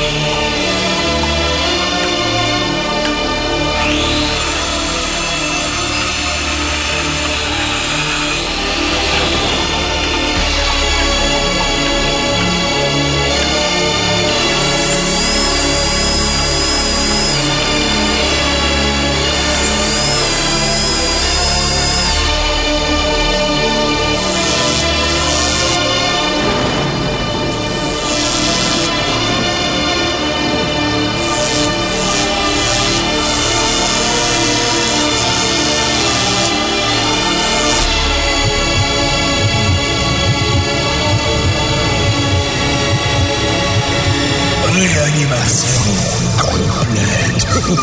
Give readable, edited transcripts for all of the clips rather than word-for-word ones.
Réanimation complète.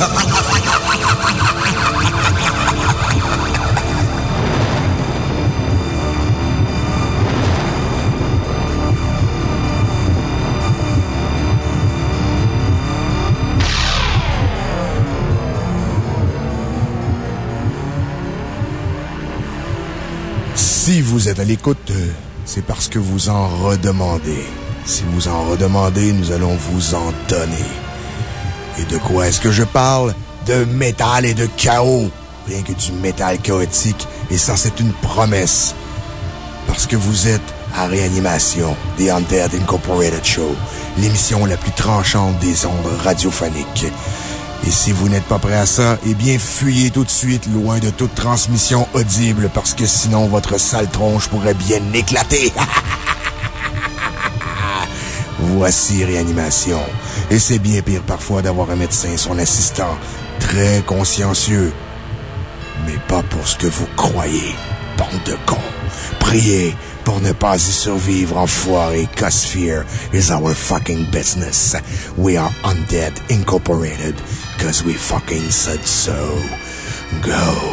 Si vous êtes à l'écoute, c'est parce que vous en redemandez. Si vous en redemandez, nous allons vous en donner. Et de quoi est-ce que je parle? De métal et de chaos. Rien que du métal chaotique. Et ça, c'est une promesse. Parce que vous êtes à Réanimation, The Undead Incorporated Show, l'émission la plus tranchante des ondes radiophoniques. Et si vous n'êtes pas prêt à ça, eh bien, fuyez tout de suite loin de toute transmission audible, parce que sinon, votre sale tronche pourrait bien éclater. Voici Réanimation. Et c'est bien pire parfois d'avoir un médecin, son assistant, très consciencieux. Mais pas pour ce que vous croyez, bande de cons. Priez pour ne pas y survivre, enfoiré, cause fear is our fucking business. We are Undead Incorporated, cause we fucking said so. Go.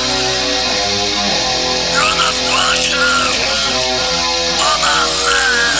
On the land.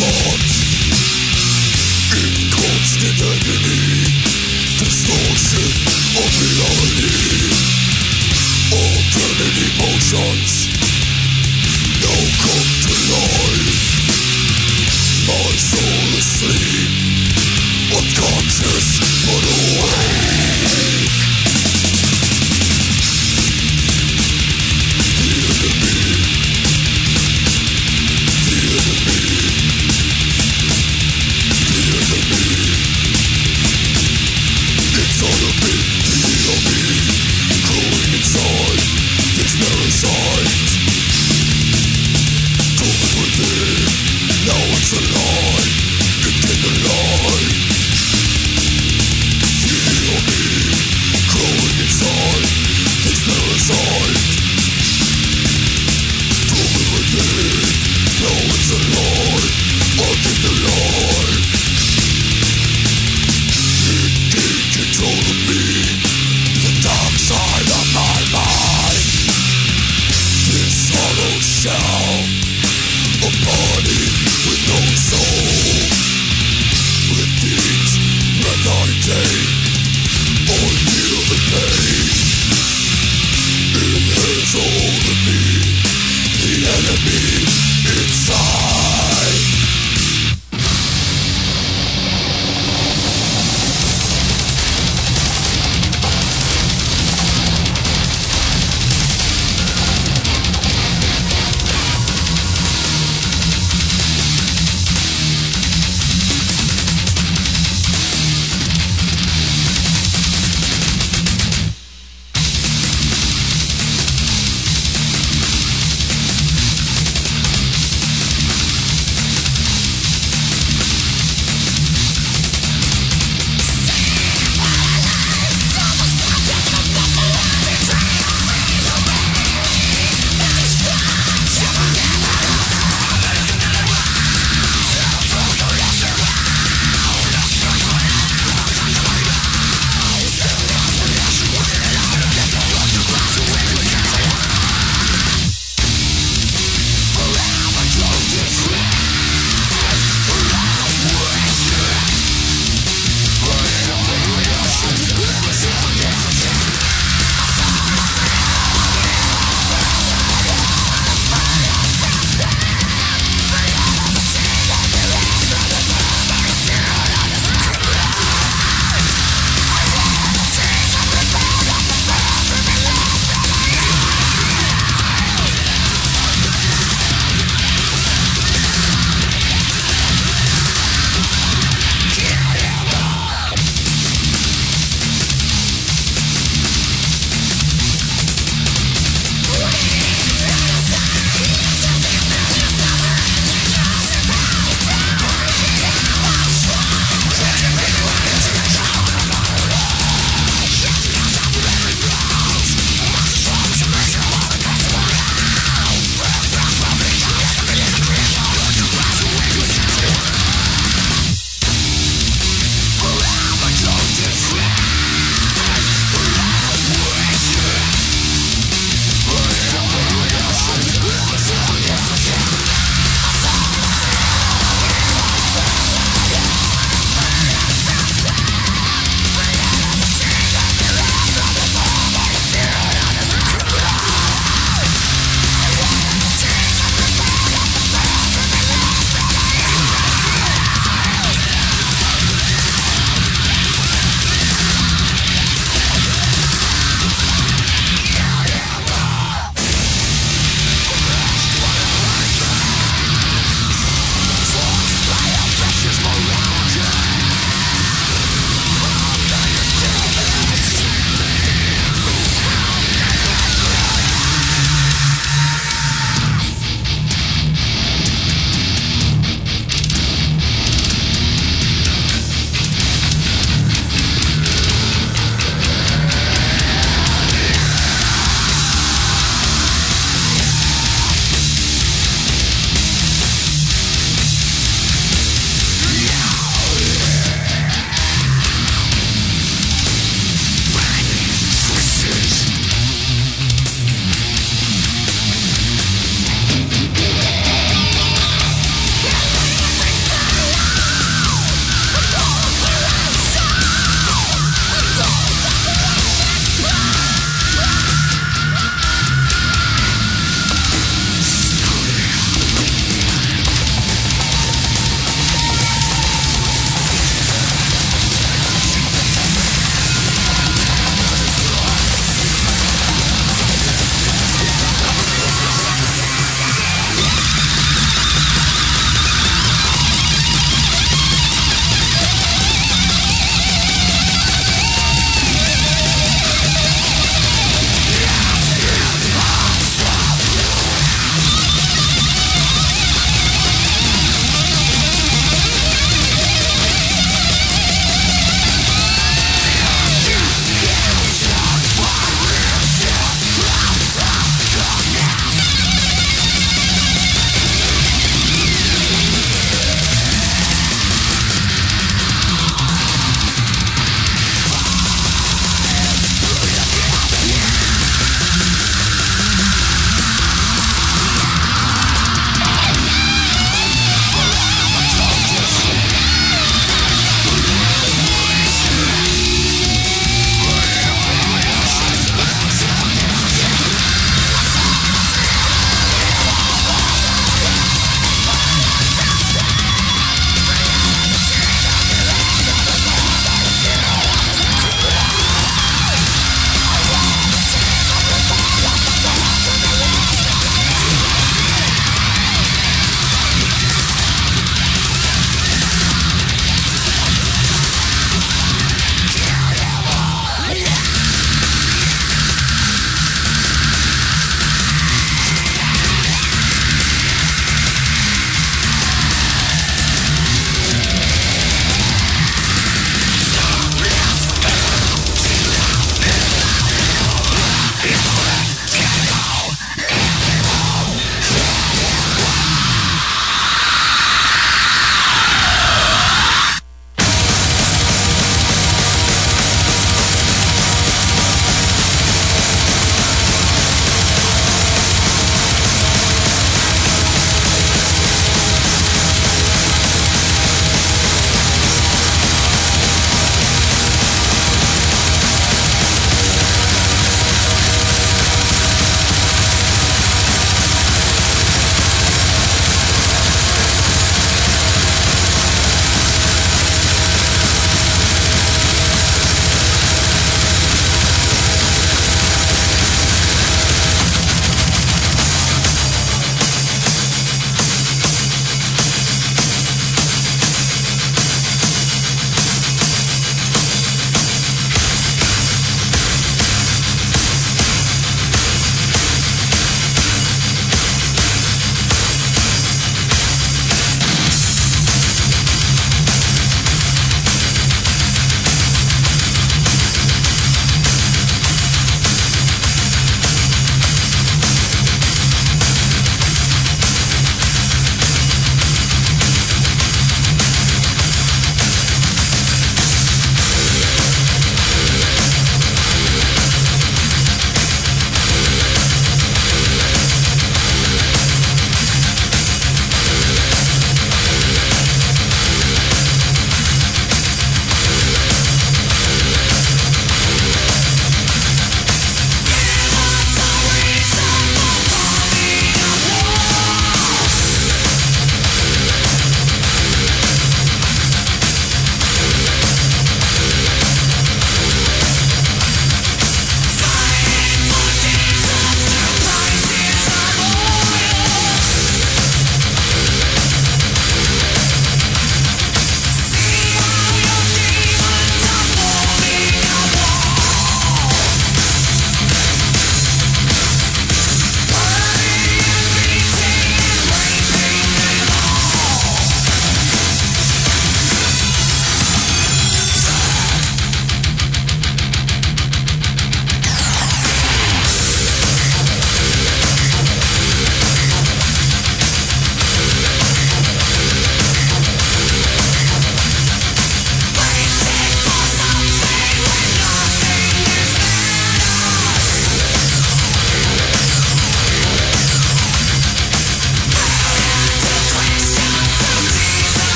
Shell, a body with no soul.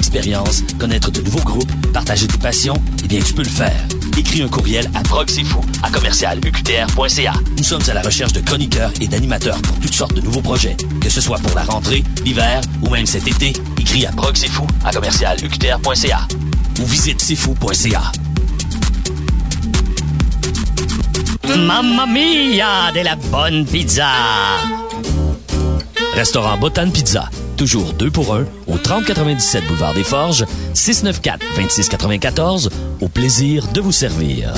expérience, connaître de nouveaux groupes, partager tes passions, eh bien, tu peux le faire. Écris un courriel à proxyfou@commercialuqtr.ca. Nous sommes à la recherche de chroniqueurs et d'animateurs pour toutes sortes de nouveaux projets. Que ce soit pour la rentrée, l'hiver ou même cet été, écris à proxyfou@commercialuqtr.ca ou visite cfou.ca. Mamma mia, de la bonne pizza! Restaurant Botan Pizza. Toujours 2 pour 1 au 3097 Boulevard des Forges, 694-2694. Au plaisir de vous servir.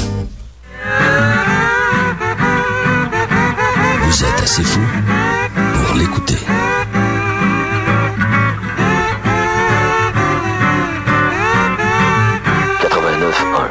Vous êtes assez fou pour l'écouter. 89.1.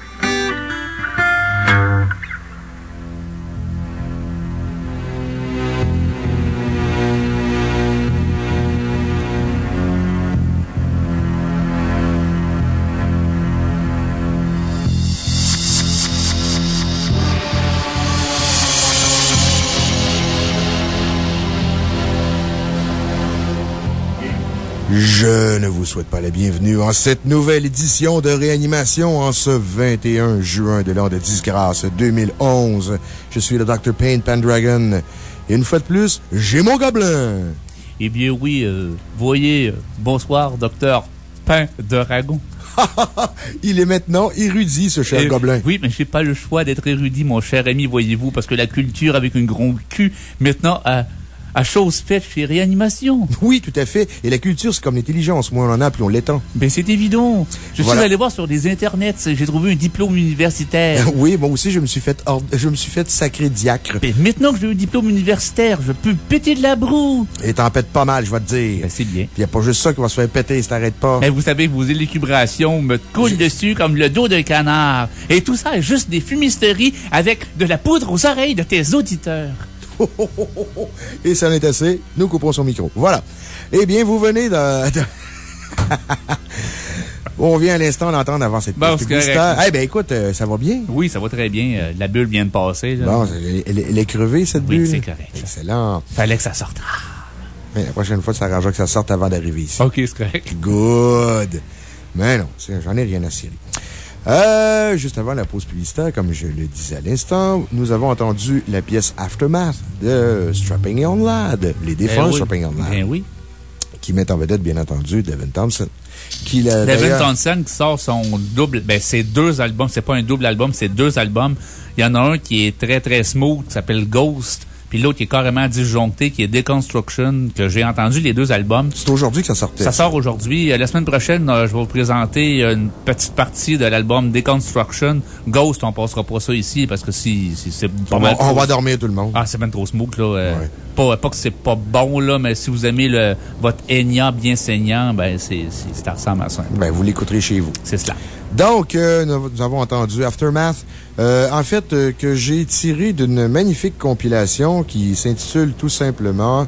Je ne vous souhaite pas la bienvenue en cette nouvelle édition de Réanimation en ce 21 juin de l'an de disgrâce 2011. Je suis le Dr. Payne Pendragon. Et une fois de plus, j'ai mon gobelin. Eh bien oui, voyez, bonsoir, Dr. Pendragon. Il est maintenant érudit, ce cher gobelin. Oui, mais j'ai pas le choix d'être érudit, mon cher ami, voyez-vous, parce que la culture avec une grande Q, maintenant, à chose faite chez Réanimation. Oui, tout à fait. Et la culture, c'est comme l'intelligence. Moins on en a, plus on l'étend. Ben, c'est évident. Je suis allé voir sur des internets. J'ai trouvé un diplôme universitaire. Oui, moi aussi, je me suis fait sacré diacre. Ben, maintenant que j'ai eu un diplôme universitaire, je peux péter de la broue. Et t'en pètes pas mal, je vais te dire. Ben, c'est bien. Puis y a pas juste ça qui va se faire péter si t'arrêtes pas. Ben, vous savez que vos élucubrations me coulent dessus comme le dos d'un canard. Et tout ça est juste des fumisteries avec de la poudre aux oreilles de tes auditeurs. Et ça en est assez. Nous coupons son micro. Voilà. Eh bien, vous venez de... On vient à l'instant d'entendre avant cette publicitaire. Eh bien, écoute, ça va bien? Oui, ça va très bien. La bulle vient de passer. Là. Bon, elle est crevée, cette bulle? Oui, c'est correct. Excellent. Fallait que ça sorte. Mais la prochaine fois, tu s'arrangeras que ça sorte avant d'arriver ici. OK, c'est correct. Good. Mais non, j'en ai rien à cirer. Juste avant la pause publicitaire, comme je le disais à l'instant, nous avons entendu la pièce Aftermath de Strapping On Lad, les défunts Strapping On Lad. Ben oui. Qui met en vedette, bien entendu, Devin Townsend. Devin Townsend qui sort son double, ben c'est 2 albums, c'est pas un double album, c'est 2 albums. Il y en a un qui est très très smooth, qui s'appelle Ghost. Puis l'autre qui est carrément disjoncté, qui est Deconstruction, que j'ai entendu les 2 albums. C'est aujourd'hui que ça sortait. Ça sort aujourd'hui. La semaine prochaine, je vais vous présenter une petite partie de l'album Deconstruction. Ghost, on passera pas ça ici parce que c'est pas mal. On va dormir tout le monde. Ah, c'est même trop smooth, là. Ouais. Pas que c'est pas bon, là, mais si vous aimez votre Enya bien saignant, ben, ça ressemble à ça. Ben, vous l'écouterez chez vous. C'est cela. Donc, nous avons entendu Aftermath, en fait, que j'ai tiré d'une magnifique compilation qui s'intitule tout simplement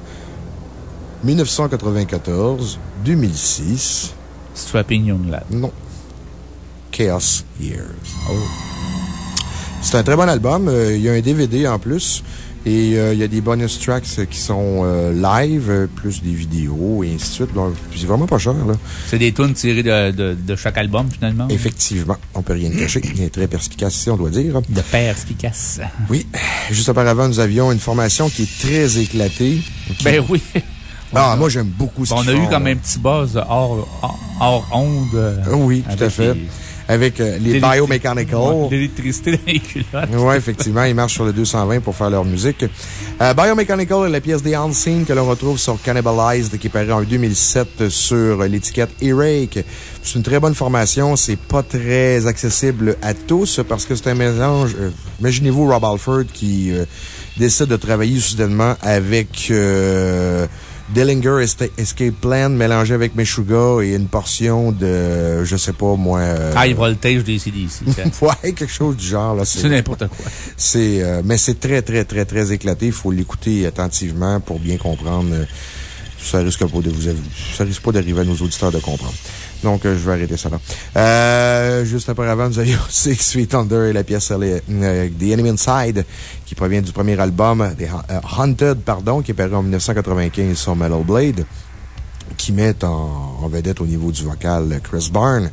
1994-2006. Strapping Young Lad. Non. Chaos Years. Oh. C'est un très bon album. Il y a un DVD en plus. Et il y a des bonus tracks qui sont live, plus des vidéos, et ainsi de suite. C'est vraiment pas cher, là. C'est des tunes tirées de chaque album, finalement. Effectivement. On peut rien cacher. Il est très perspicace, on doit dire. De perspicace. Oui. Juste auparavant, nous avions une formation qui est très éclatée. Ben oui. Moi, j'aime beaucoup ce qu'ils font. On a eu comme un petit buzz hors onde. Oui, tout à fait. Avec les Biomechanical. L'électricité dans les culottes. Oui, effectivement, ils marchent sur le 220 pour faire leur musique. Biomechanical est la pièce des Unseen que l'on retrouve sur Cannibalized, qui paraît en 2007 sur l'étiquette E-Rake. C'est une très bonne formation. C'est pas très accessible à tous parce que c'est un mélange. Imaginez-vous Rob Halford qui décide de travailler soudainement avec Dillinger Escape Plan mélangé avec Meshuggah et une portion de, je sais pas, moi... High voltage des CDC. Ouais, quelque chose du genre, là. C'est n'importe quoi. Mais c'est très, très, très, très éclaté. Il faut l'écouter attentivement pour bien comprendre. Ça risque pas d'arriver à nos auditeurs de comprendre. Donc, je vais arrêter ça là. Juste auparavant, nous avions Six Feet Under et la pièce The Enemy Inside, qui provient du premier album, Haunted, qui est paru en 1995 sur Metal Blade. qui mettent en vedette au niveau du vocal Chris Barnes.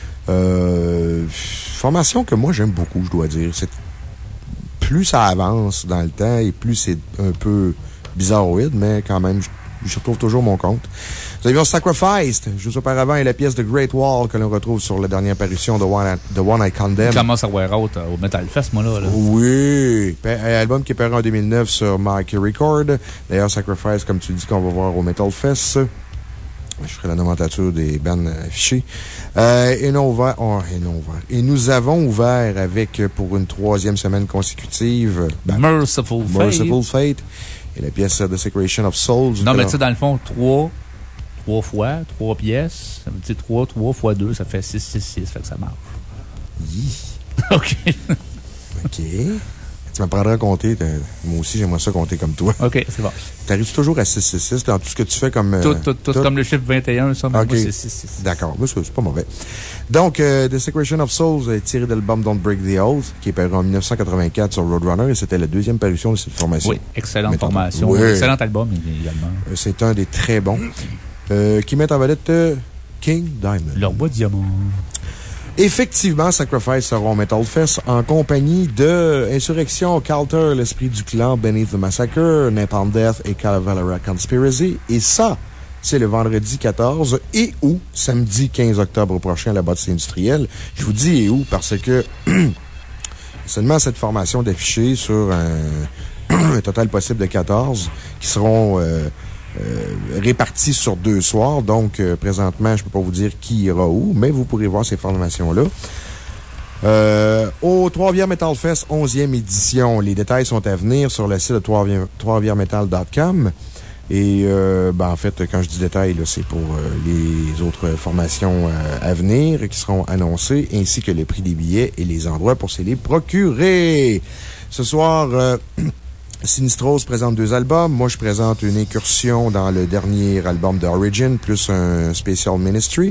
Formation que moi j'aime beaucoup, je dois dire. Plus ça avance dans le temps et plus c'est un peu bizarroïde, mais quand même, je retrouve toujours mon compte. Nous avions Sacrificed, juste auparavant, et la pièce de Great Wall que l'on retrouve sur la dernière parution de One I Condemn. Il commence à wear out au Metal Fest, moi, là. Oui. Album qui est paru en 2009 sur Marquee Record. D'ailleurs, Sacrifice, comme tu dis, qu'on va voir au Metal Fest. Je ferai la nomenclature des bands affichées. Et nous avons ouvert avec, pour une 3e semaine consécutive, Merciful Fate. Et la pièce The Secretion of Souls. Non, mais tu sais, dans le fond, 3 pièces. Ça veut dire 3 fois 2, ça fait 6. Ça fait que ça marche. OK. OK. Tu m'apprendras à compter. Moi aussi, j'aimerais ça compter comme toi. OK, c'est bon. T'arrives toujours à 666 dans tout ce que tu fais comme. Tout comme le chiffre 21, ça, mais moi, c'est 6. D'accord. C'est pas mauvais. Donc, The Secretion of Souls est tiré de l'album Don't Break the Oath, qui est paru en 1984 sur Roadrunner, et c'était la 2e parution de cette formation. Oui, excellente formation. Oui. Excellent album également. C'est un des très bons. Qui met en vedette King Diamond. Leur bois de diamant. Effectivement, Sacrifice sera au Metal Fest en compagnie de Insurrection, Calter, l'esprit du clan, Beneath the Massacre, Napalm Death et Cavalera Conspiracy. Et ça, c'est le vendredi 14 et ou samedi 15 octobre prochain à la bâtisse industrielle. Je vous dis et où parce que seulement cette formation d'affichés sur un total possible de 14 qui seront répartis sur 2 soirs. Donc, présentement, je ne peux pas vous dire qui ira où, mais vous pourrez voir ces formations-là. Au Trois-Rivières Metal Fest, 11e édition. Les détails sont à venir sur le site de troisrivieresmetal.com. Et, en fait, quand je dis détails, c'est pour les autres formations à venir qui seront annoncées, ainsi que le prix des billets et les endroits pour se les procurer. Ce soir, Sinistros présente 2 albums. Moi, je présente une incursion dans le dernier album d'Origin, plus un Special Ministry.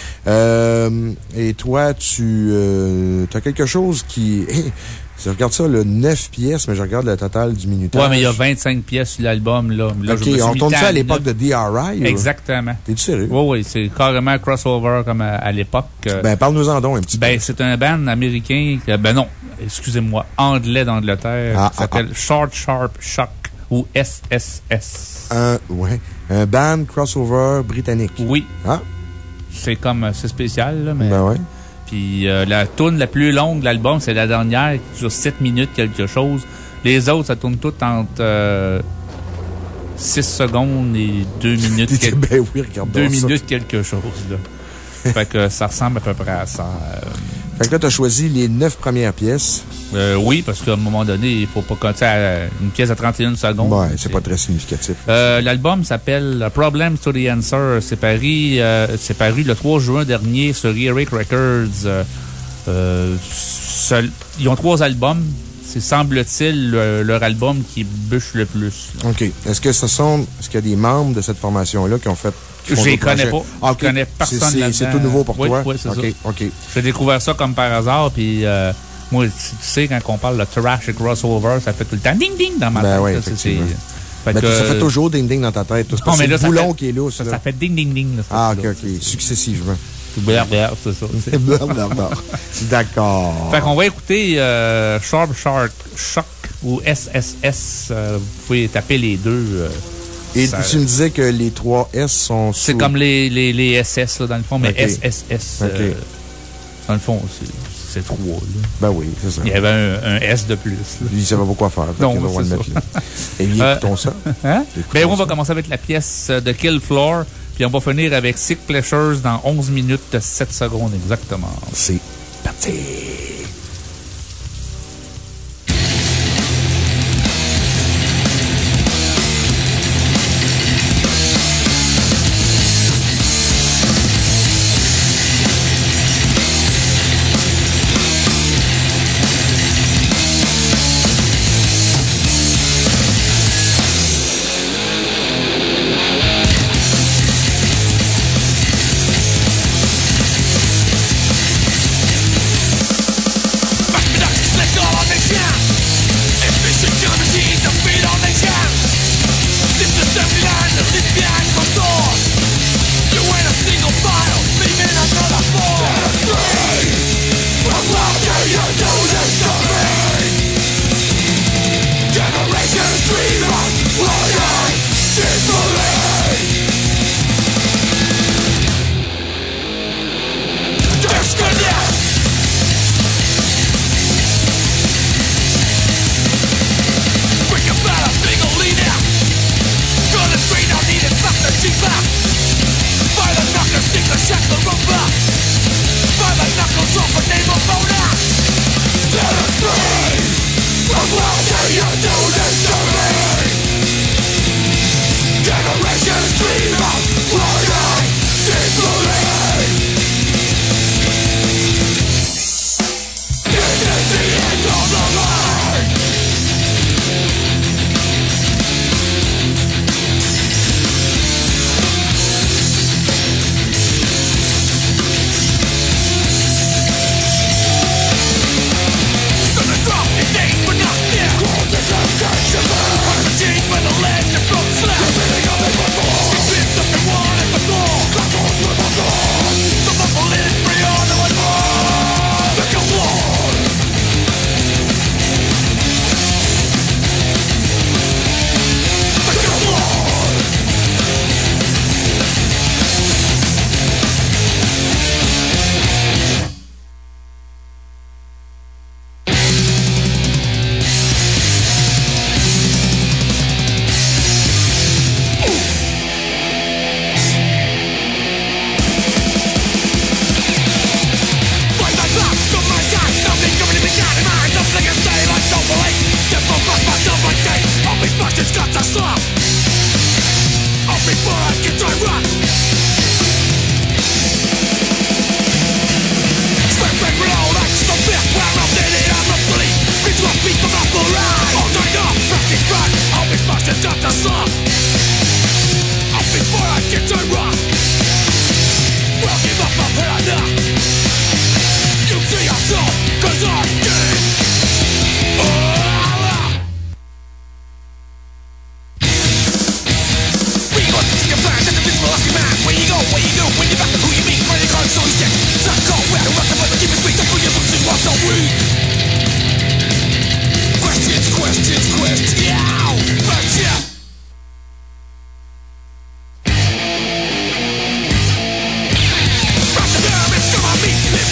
Et toi, tu as quelque chose qui... Je regarde ça, 9 pièces, mais je regarde le total du minutage. Ouais, mais il y a 25 pièces sur l'album, là. OK, on tourne ça à l'époque de DRI? Exactement. T'es-tu sérieux? Oui, c'est carrément crossover comme à l'époque. Parle-nous-en donc un petit peu. C'est un band américain, excusez-moi, anglais d'Angleterre, qui s'appelle Short Sharp Shock, ou SSS. Un band crossover britannique. Oui. Ah. C'est spécial, là, mais. Ouais. Puis la tourne la plus longue de l'album, c'est la dernière, qui dure 7 minutes quelque chose. Les autres, ça tourne toutes entre 6 secondes et 2 minutes. Regarde 2 minutes quelque chose, là. Fait que ça ressemble à peu près à ça. Fait que là, t'as choisi les 9 premières pièces. Oui, parce qu'à un moment donné, il faut pas compter une pièce à 31 secondes. Ouais, c'est pas très significatif. L'album s'appelle Problems to the Answer. C'est paru le 3 juin dernier sur Earache Records. Ils ont 3 albums. C'est, semble-t-il, leur album qui bûche le plus. Là. OK. Est-ce qu'il y a des membres de cette formation-là qui ont fait... Je les connais pas. Je connais personne là-dedans. C'est tout nouveau pour toi? Oui, c'est ça. OK. J'ai découvert ça comme par hasard, puis moi, tu sais, quand on parle de thrash et crossover, ça fait tout le temps ding-ding dans ma tête. Oui, effectivement. Ça fait toujours ding-ding dans ta tête. C'est le boulon qui est là. Ça fait ding-ding-ding. OK. Successivement. Blablabla, c'est ça. Blablabla. D'accord. Fait qu'on va écouter Sharp Shark Shock ou SSS. Vous pouvez taper les deux. Et tu me disais que les 3 S sont C'est comme les SS, là, dans le fond, mais SSS. Dans le fond, c'est 3. Là. Ben oui, c'est ça. Il y avait un S de plus. Là. Il ne savait pas quoi faire. Donc, on va le mettre là. Et bien, écoutons ça. Hein? On va commencer avec la pièce de Kill Floor, puis on va finir avec Sick Pleasures dans 11 minutes 7 secondes exactement. C'est parti!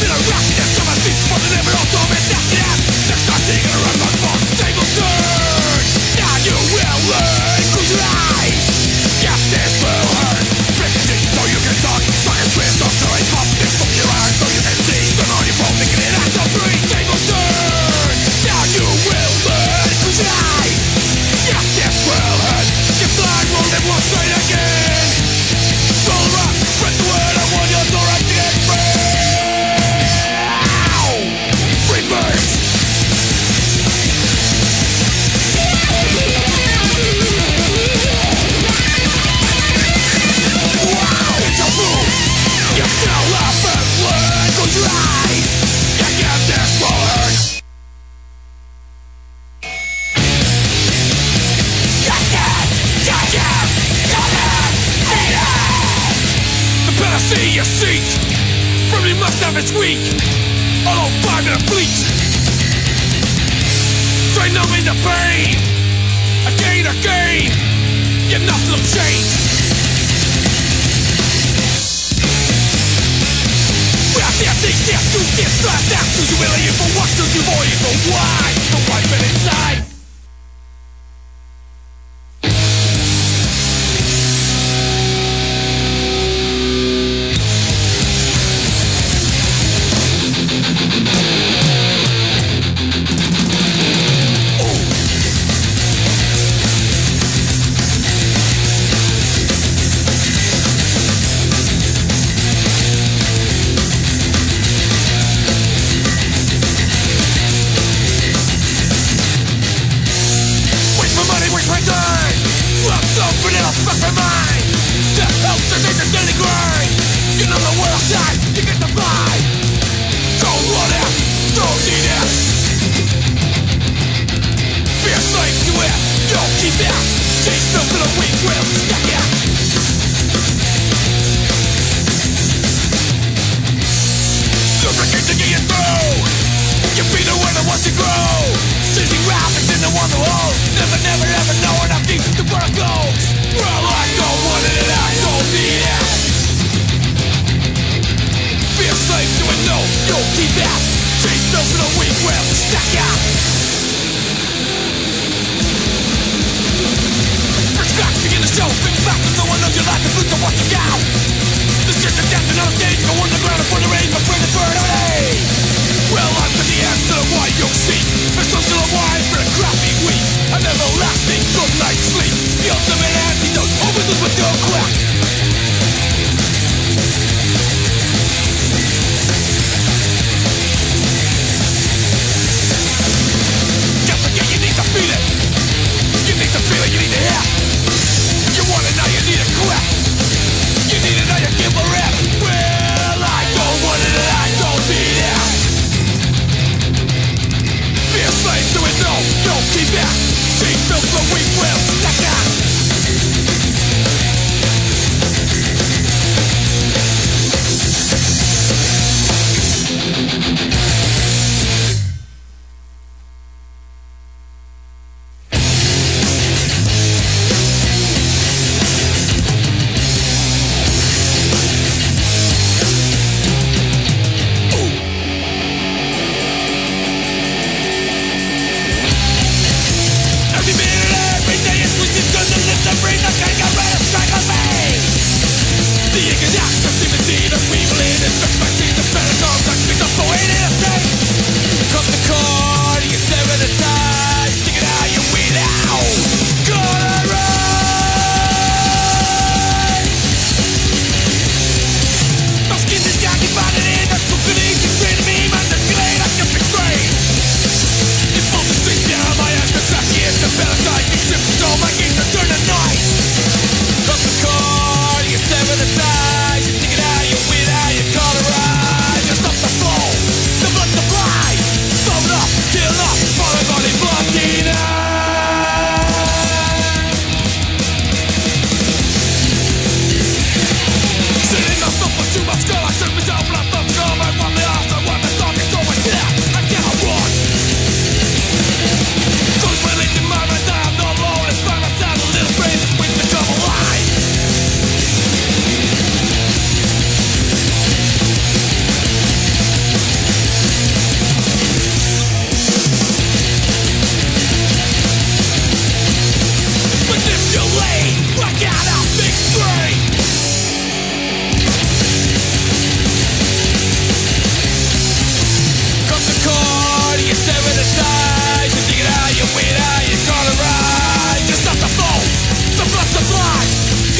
Well, I don't want it, I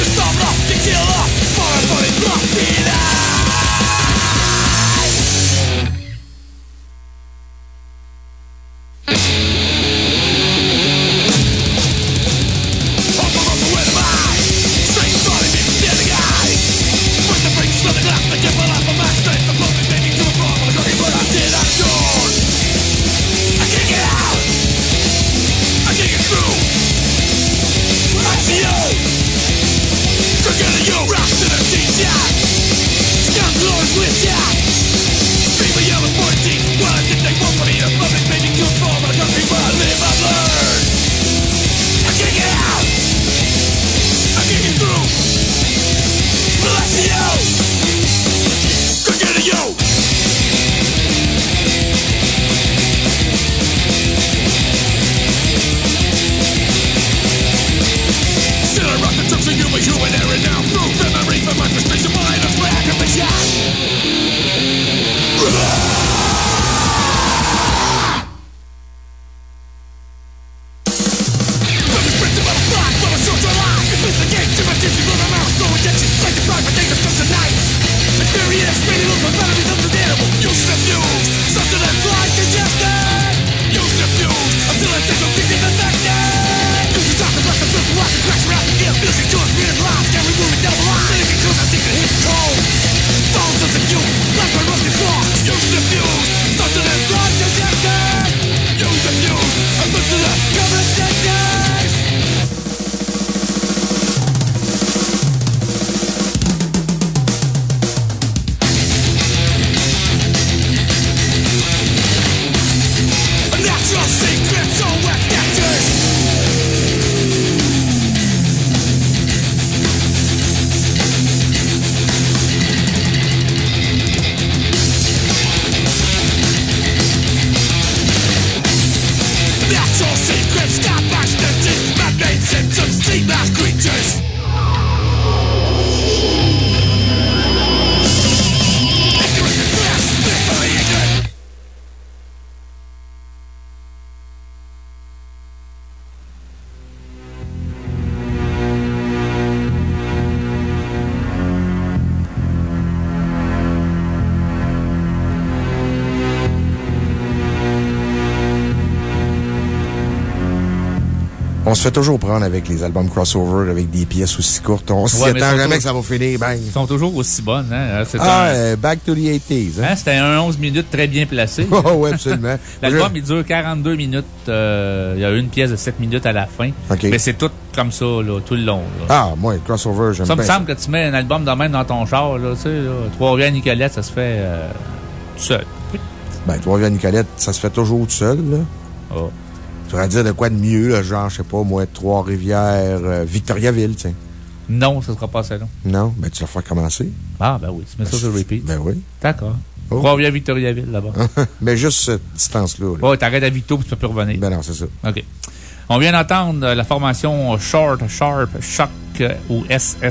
On se fait toujours prendre avec les albums crossover, avec des pièces aussi courtes. On s'y attend jamais que ça va finir, bang. Ils sont toujours aussi bonnes, hein? Back to the 80s. Hein? C'était un 11 minutes très bien placé. Oh, oui, absolument. L'album, il dure 42 minutes. Il y a une pièce de 7 minutes à la fin. Okay. Mais c'est tout comme ça, là, tout le long. Là. Ah, moi, crossover, j'aime bien. Ça me semble que tu mets un album de même dans ton char, là, tu sais, Trois-Rivières-Nicolette, ça se fait tout seul. Ben, Trois-Rivières-Nicolette, ça se fait toujours tout seul, là. Oh. Tu pourrais dire de quoi de mieux, là, genre, je sais pas, moi, Trois-Rivières, Victoriaville, tiens. Non, ça sera pas ça, non. Non? Ben, tu vas faire commencer. Ah, ben oui, tu mets ça sur repeat. Ben oui. D'accord. Oh. Trois-Rivières, Victoriaville, là-bas. Mais juste cette distance-là. Ouais, t'arrêtes à Victo puis tu peux plus revenir. Ben non, c'est ça. OK. On vient d'entendre la formation Short, Sharp, Shock ou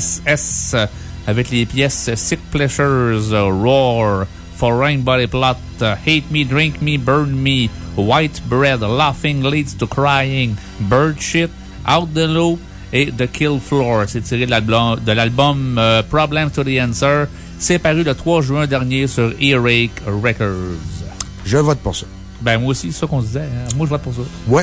SSS avec les pièces Sick Pleasures, Roar, Foreign Body Plot, Hate Me, Drink Me, Burn Me, White Bread, Laughing Leads to Crying, Bird Shit, Out the Loop et The Kill Floor. C'est tiré de l'album Problem to the Answer. C'est paru le 3 juin dernier sur Earache Records. Je vote pour ça. Ben, moi aussi, c'est ça qu'on se disait. Hein? Moi, je vote pour ça. Ouais.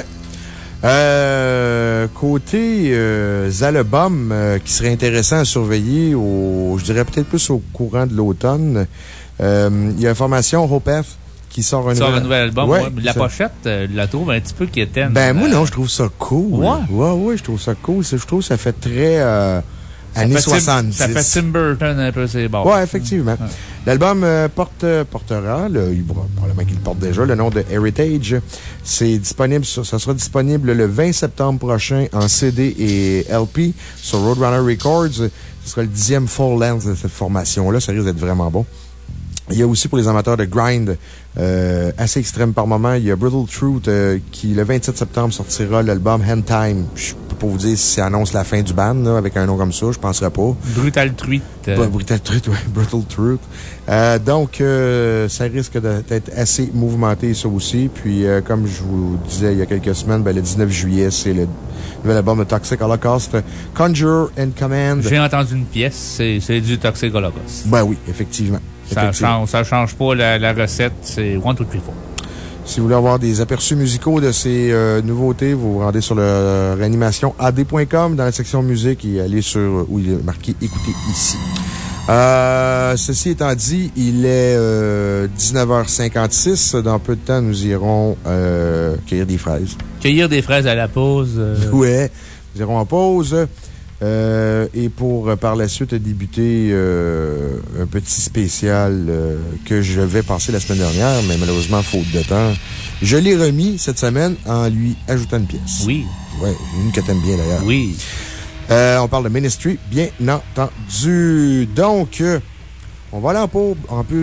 Côté albums qui serait intéressant à surveiller, je dirais peut-être plus au courant de l'automne, il y a une formation Hopef qui sort un nouvel album. Ouais, la pochette, je la trouve un petit peu quétaine. Ben, moi, non, je trouve ça cool. Ouais, je trouve ça cool. Je trouve que ça fait très années 70. Ça fait Tim Burton un peu, c'est bon. Ouais, effectivement. Ouais. L'album portera, probablement qu'il le porte déjà, le nom de Heritage. C'est disponible, ça sera disponible le 20 septembre prochain en CD et LP sur Roadrunner Records. Ce sera le 10e full length de cette formation-là. Ça risque d'être vraiment bon. Il y a aussi pour les amateurs de grind assez extrême par moment, il y a Brutal Truth qui, le 27 septembre, sortira l'album Hand Time. Je peux pas vous dire si ça annonce la fin du band, là, avec un nom comme ça, je penserais pas. Brutal Truth. Brutal Truth, oui, Brutal Truth. Donc, ça risque d'être assez mouvementé, ça aussi. Puis, comme je vous disais il y a quelques semaines, le 19 juillet, c'est le nouvel album de Toxic Holocaust, Conjure and Command. J'ai entendu une pièce, c'est du Toxic Holocaust. Ben oui, effectivement. Ça change pas la recette, c'est 1, 2, 3, 4. Si vous voulez avoir des aperçus musicaux de ces nouveautés, vous vous rendez sur le réanimationad.com dans la section musique et allez sur où il est marqué Écoutez ici. Ceci étant dit, il est 19h56. Dans peu de temps, nous irons cueillir des fraises. Cueillir des fraises à la pause. Ouais, nous irons en pause. Et pour par la suite débuter un petit spécial que je vais passer la semaine dernière, mais malheureusement, faute de temps, je l'ai remis cette semaine en lui ajoutant une pièce. Oui. Oui, une que t'aimes bien d'ailleurs. Oui. On parle de Ministry, bien entendu. Donc, on va aller en pause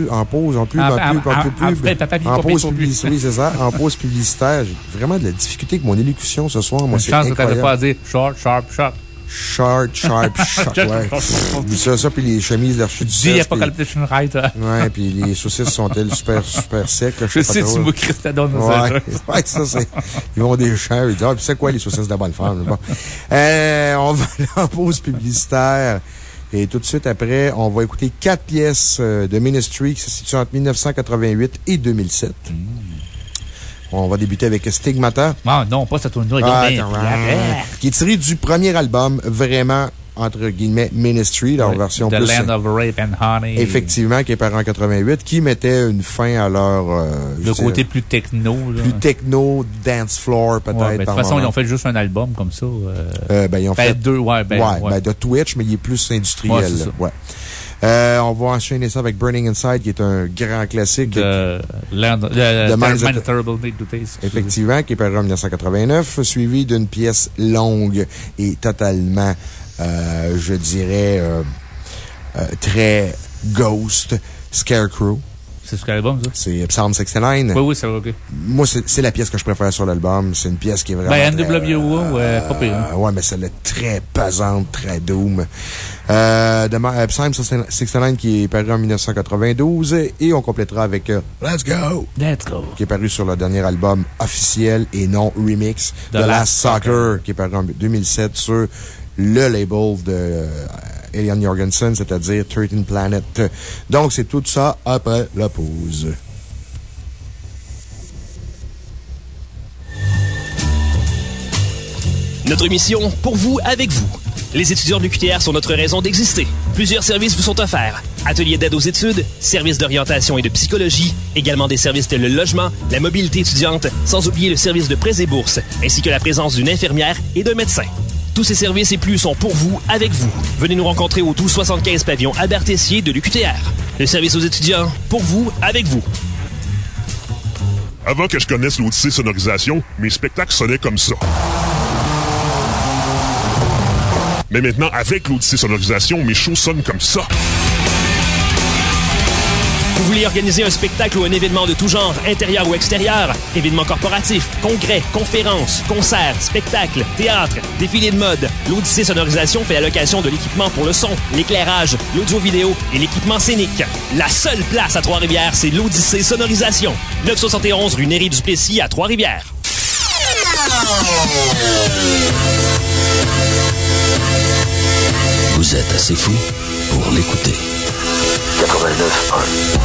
publicitaire. Oui, c'est ça, en pause publicitaire. J'ai vraiment de la difficulté avec mon élocution ce soir. Moi, c'est incroyable. Chance que t'avais pas à dire short, sharp, sharp. Short, sharp, ouais. Ça, puis les chemises d'archiduchesse. Dis Apocalyptic Right. Ouais, puis les saucisses sont-elles super secs, là. Je sais, tu m'as Christadon dans ça. Ouais, ça, c'est. Ils vont des chants, ils disent, puis c'est quoi les saucisses de la bonne femme? Bon. On va aller en pause publicitaire. Et tout de suite après, on va écouter 4 pièces de Ministry qui se situent entre 1988 et 2007. On va débuter avec Stigmata. Ah non, pas cette tournure. Qui est tiré du premier album, vraiment, entre guillemets, Ministry, leur version The plus. Land of Rape and Honey. Effectivement, qui est paru en 88, qui mettait une fin à leur. Le côté plus techno, là. Plus techno, dance floor, peut-être. Ouais, de toute façon, ils ont fait juste un album comme ça. Ils ont fait. Deux, de Twitch, mais il est plus industriel. Ouais. On va enchaîner ça avec Burning Inside, qui est un grand classique. The Mind of Terrible Need to Taste. Effectivement, qui est paru en 1989, suivi d'une pièce longue et totalement, je dirais, très ghost, Scarecrow. C'est ce album, ça? C'est Psalm 69. Oui, c'est OK. Moi, c'est la pièce que je préfère sur l'album. C'est une pièce qui est vraiment. NWO, pas pire. Ouais, mais celle-là très pesante, très doom. Psalm 69 qui est paru en 1992. Et on complétera avec Let's Go! Let's Go! Qui est paru sur le dernier album officiel et non remix. The Last Soccer, qui est paru en 2007 sur le label de Elian Jorgensen, c'est-à-dire 13 Planet. Donc, c'est tout ça après la pause. Notre mission, pour vous, avec vous. Les étudiants de l'UQTR sont notre raison d'exister. Plusieurs services vous sont offerts. Ateliers d'aide aux études, services d'orientation et de psychologie, également des services tels le logement, la mobilité étudiante, sans oublier le service de prêts et bourses, ainsi que la présence d'une infirmière et d'un médecin. Tous ces services et plus sont pour vous, avec vous. Venez nous rencontrer au 1275 pavillon Albert-Tessier de l'UQTR. Le service aux étudiants, pour vous, avec vous. Avant que je connaisse l'Odyssée Sonorisation, mes spectacles sonnaient comme ça. Mais maintenant, avec l'Odyssée Sonorisation, mes shows sonnent comme ça. Vous voulez organiser un spectacle ou un événement de tout genre, intérieur ou extérieur? Événements corporatifs, congrès, conférences, concerts, spectacles, théâtre, défilés de mode. L'Odyssée Sonorisation fait la location de l'équipement pour le son, l'éclairage, l'audio-vidéo et l'équipement scénique. La seule place à Trois-Rivières, c'est l'Odyssée Sonorisation. 971 rue Néry-du-Plessis à Trois-Rivières. Vous êtes assez fou pour l'écouter. 89.1.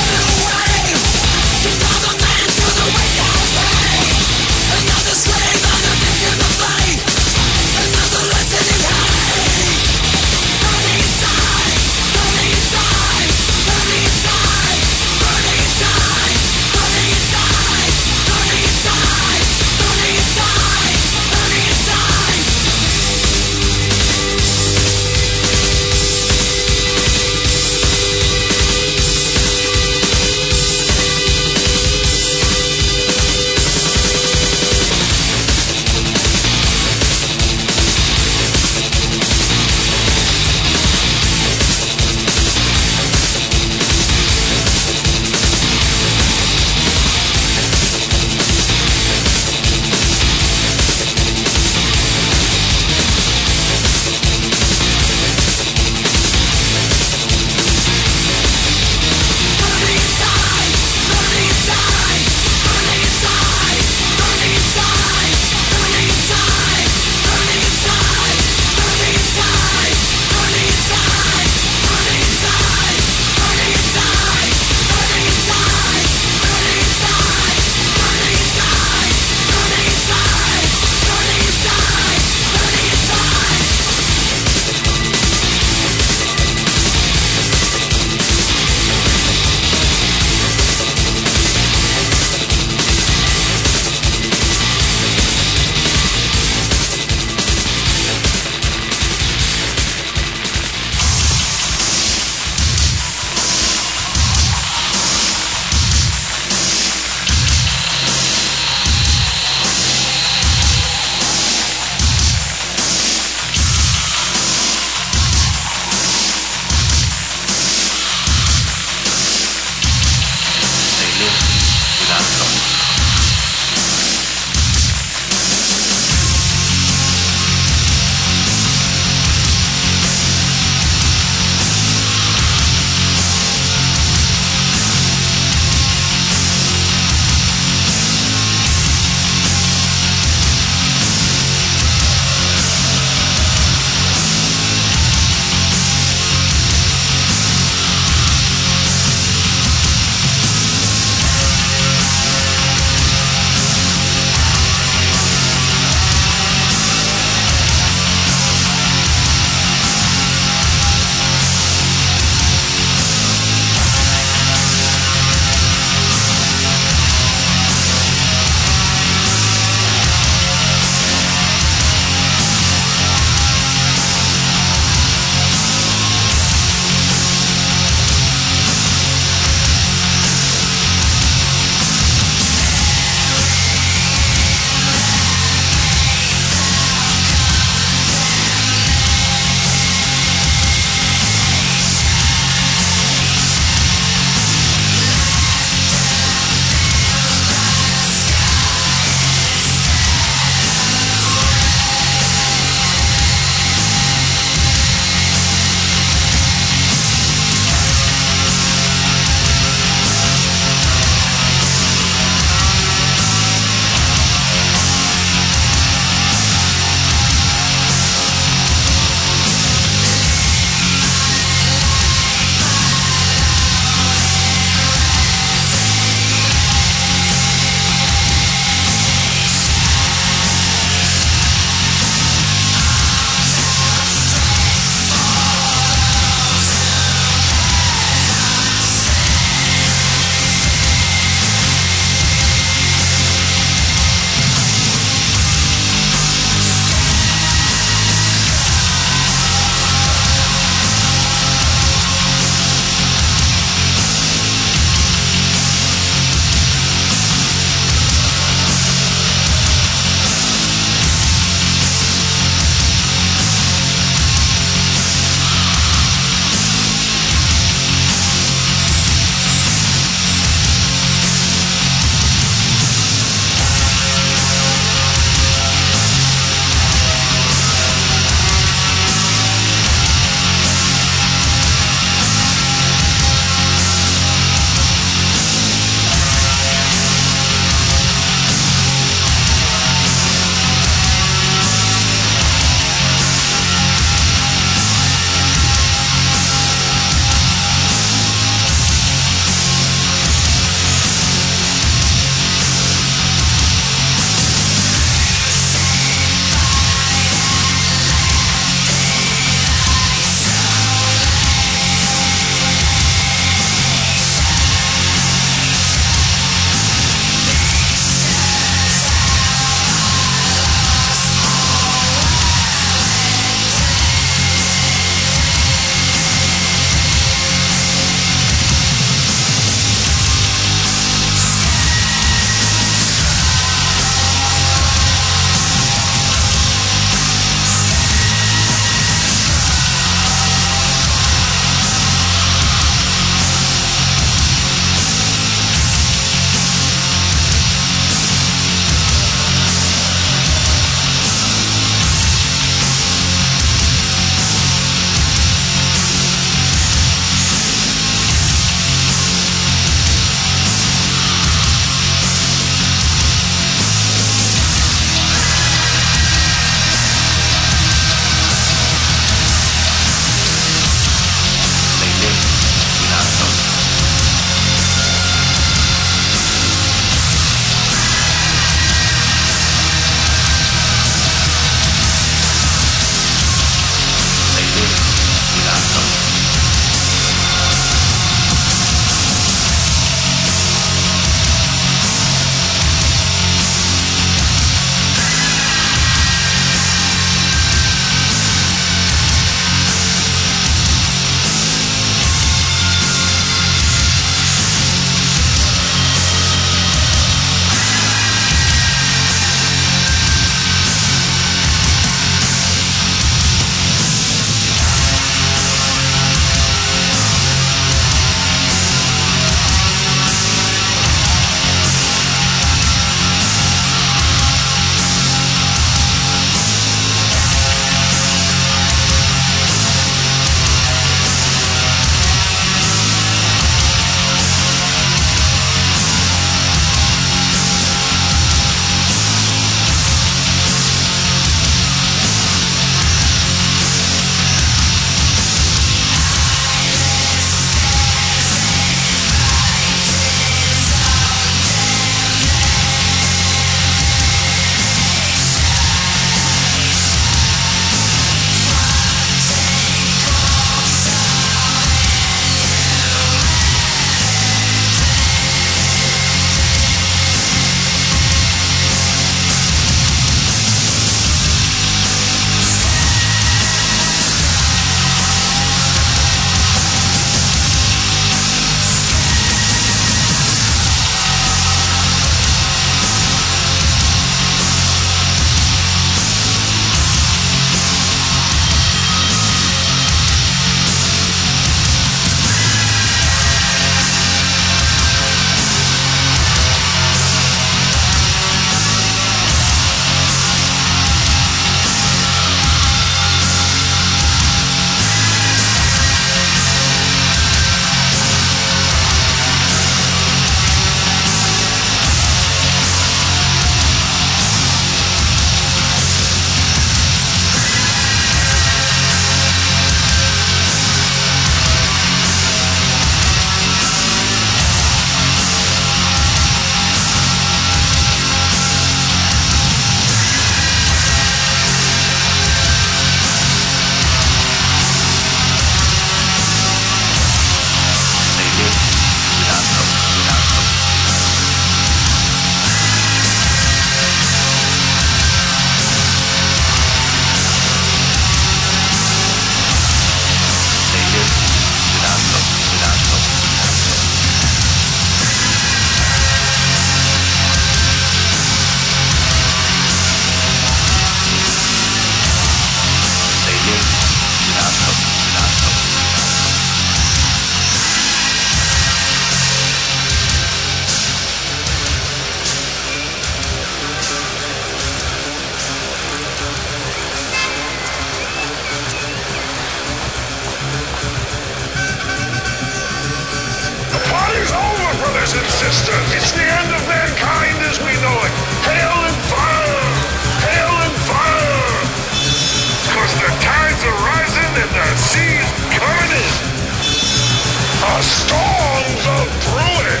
brothers and sisters, it's the end of mankind as we know it. Hail and fire! Hail and fire! 'Cause the tides are rising and the sea's coming in. A storm's a-brewing.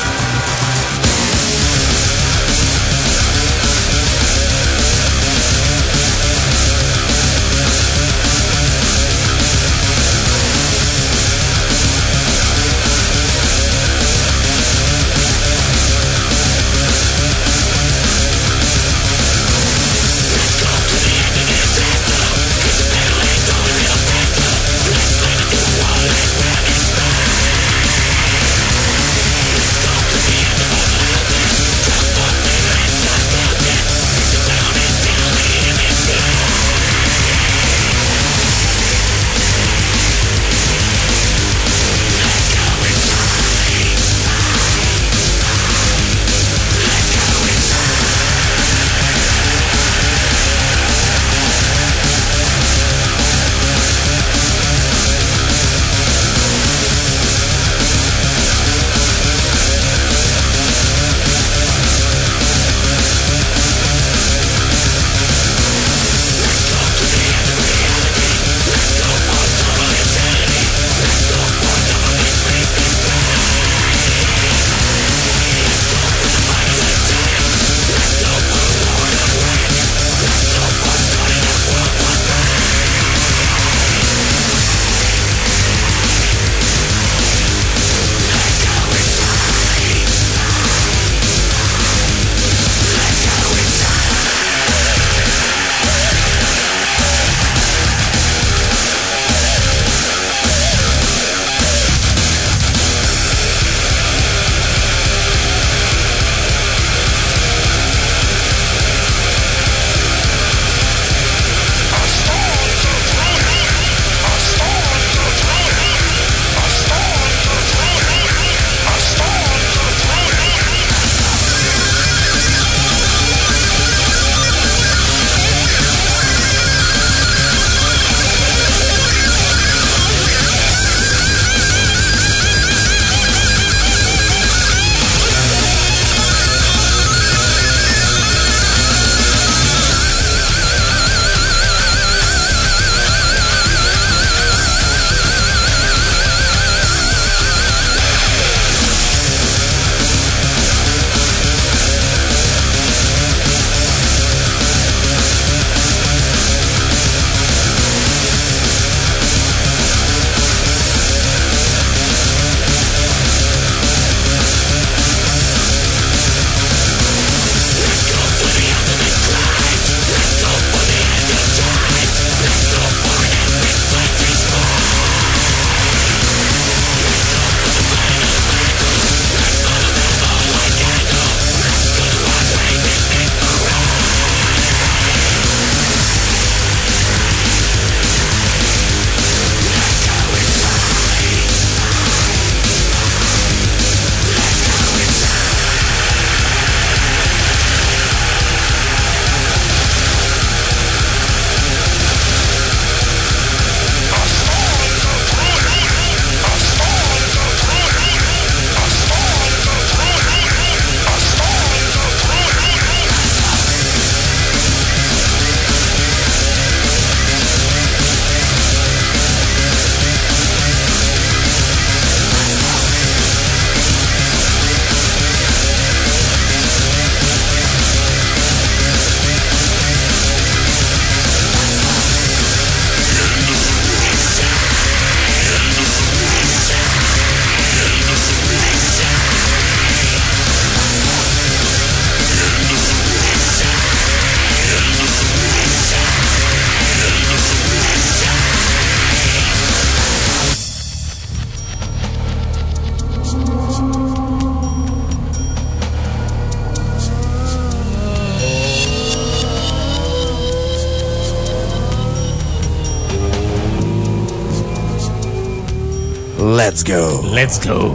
Let's go. Let's go.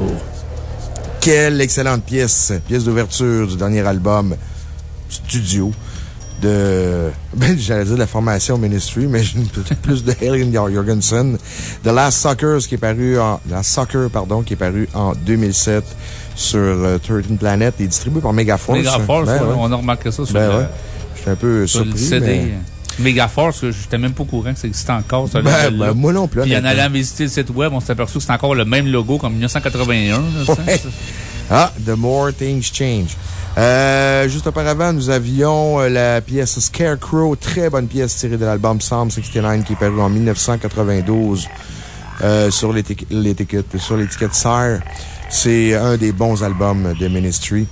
Quelle excellente pièce d'ouverture du dernier album studio de, j'allais dire de la formation Ministry, mais peut-être plus de Helen Jorgensen. The Last Sucker, qui est paru en 2007 sur 13 Planet et distribué par Megaforce. Megaforce, Ben, ouais. on a remarqué ça sur Ouais. J'étais un peu sur surpris. le CD. Mais... Megaforce, j'étais même pas au courant que ça existait encore. Ça, Ben, moi non plus. Puis en allant visiter le site web, on s'est aperçu que c'était encore le même logo comme 1981. Là, ouais. Ah, The More Things Change. Juste auparavant, nous avions la pièce Scarecrow, très bonne pièce tirée de l'album Psalm 69 qui est paru en 1992 sur l'étiquette Sire. C'est un des bons albums de Ministry.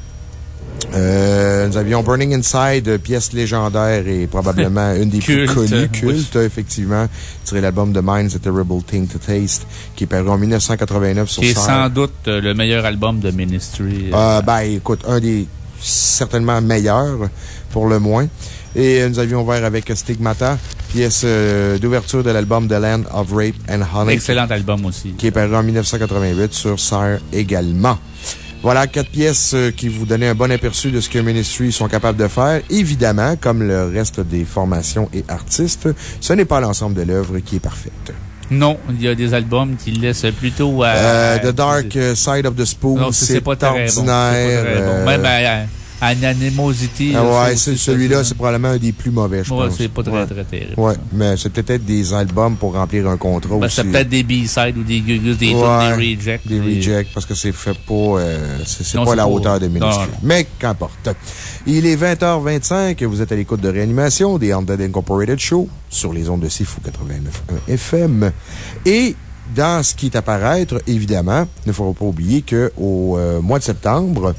Nous avions Burning Inside, pièce légendaire et probablement une des plus connues, culte, effectivement, tiré l'album de Mind's a Terrible Thing to Taste, qui est paru en 1989 sur Sire. Qui est sans doute le meilleur album de Ministry. Ben, écoute, un des certainement meilleurs, pour le moins. Et nous avions ouvert avec Stigmata, pièce d'ouverture de l'album The Land of Rape and Honey. Excellent album aussi. Qui est paru en 1988 sur Sire également. Voilà 4 pièces qui vous donnaient un bon aperçu de ce que Ministry sont capables de faire. Évidemment, comme le reste des formations et artistes, ce n'est pas l'ensemble de l'œuvre qui est parfaite. Non, il y a des albums qui laissent plutôt The Dark Side of the Spoon, c'est pas ordinaire. Même Animosity. Ouais, celui-là, c'est probablement un des plus mauvais, je pense. C'est pas très terrible. Ouais, mais c'est peut-être des albums pour remplir un contrat aussi. C'est peut-être des B-sides ou des rejects. Des rejects, parce que c'est fait pas, c'est pas à la hauteur de Ministry. Mais qu'importe. Il est 20h25, vous êtes à l'écoute de Réanimation, des Undead Incorporated Show, sur les ondes de Sifu 89.1 FM. Et, dans ce qui est à paraître, évidemment, il ne faut pas oublier qu'au mois de septembre,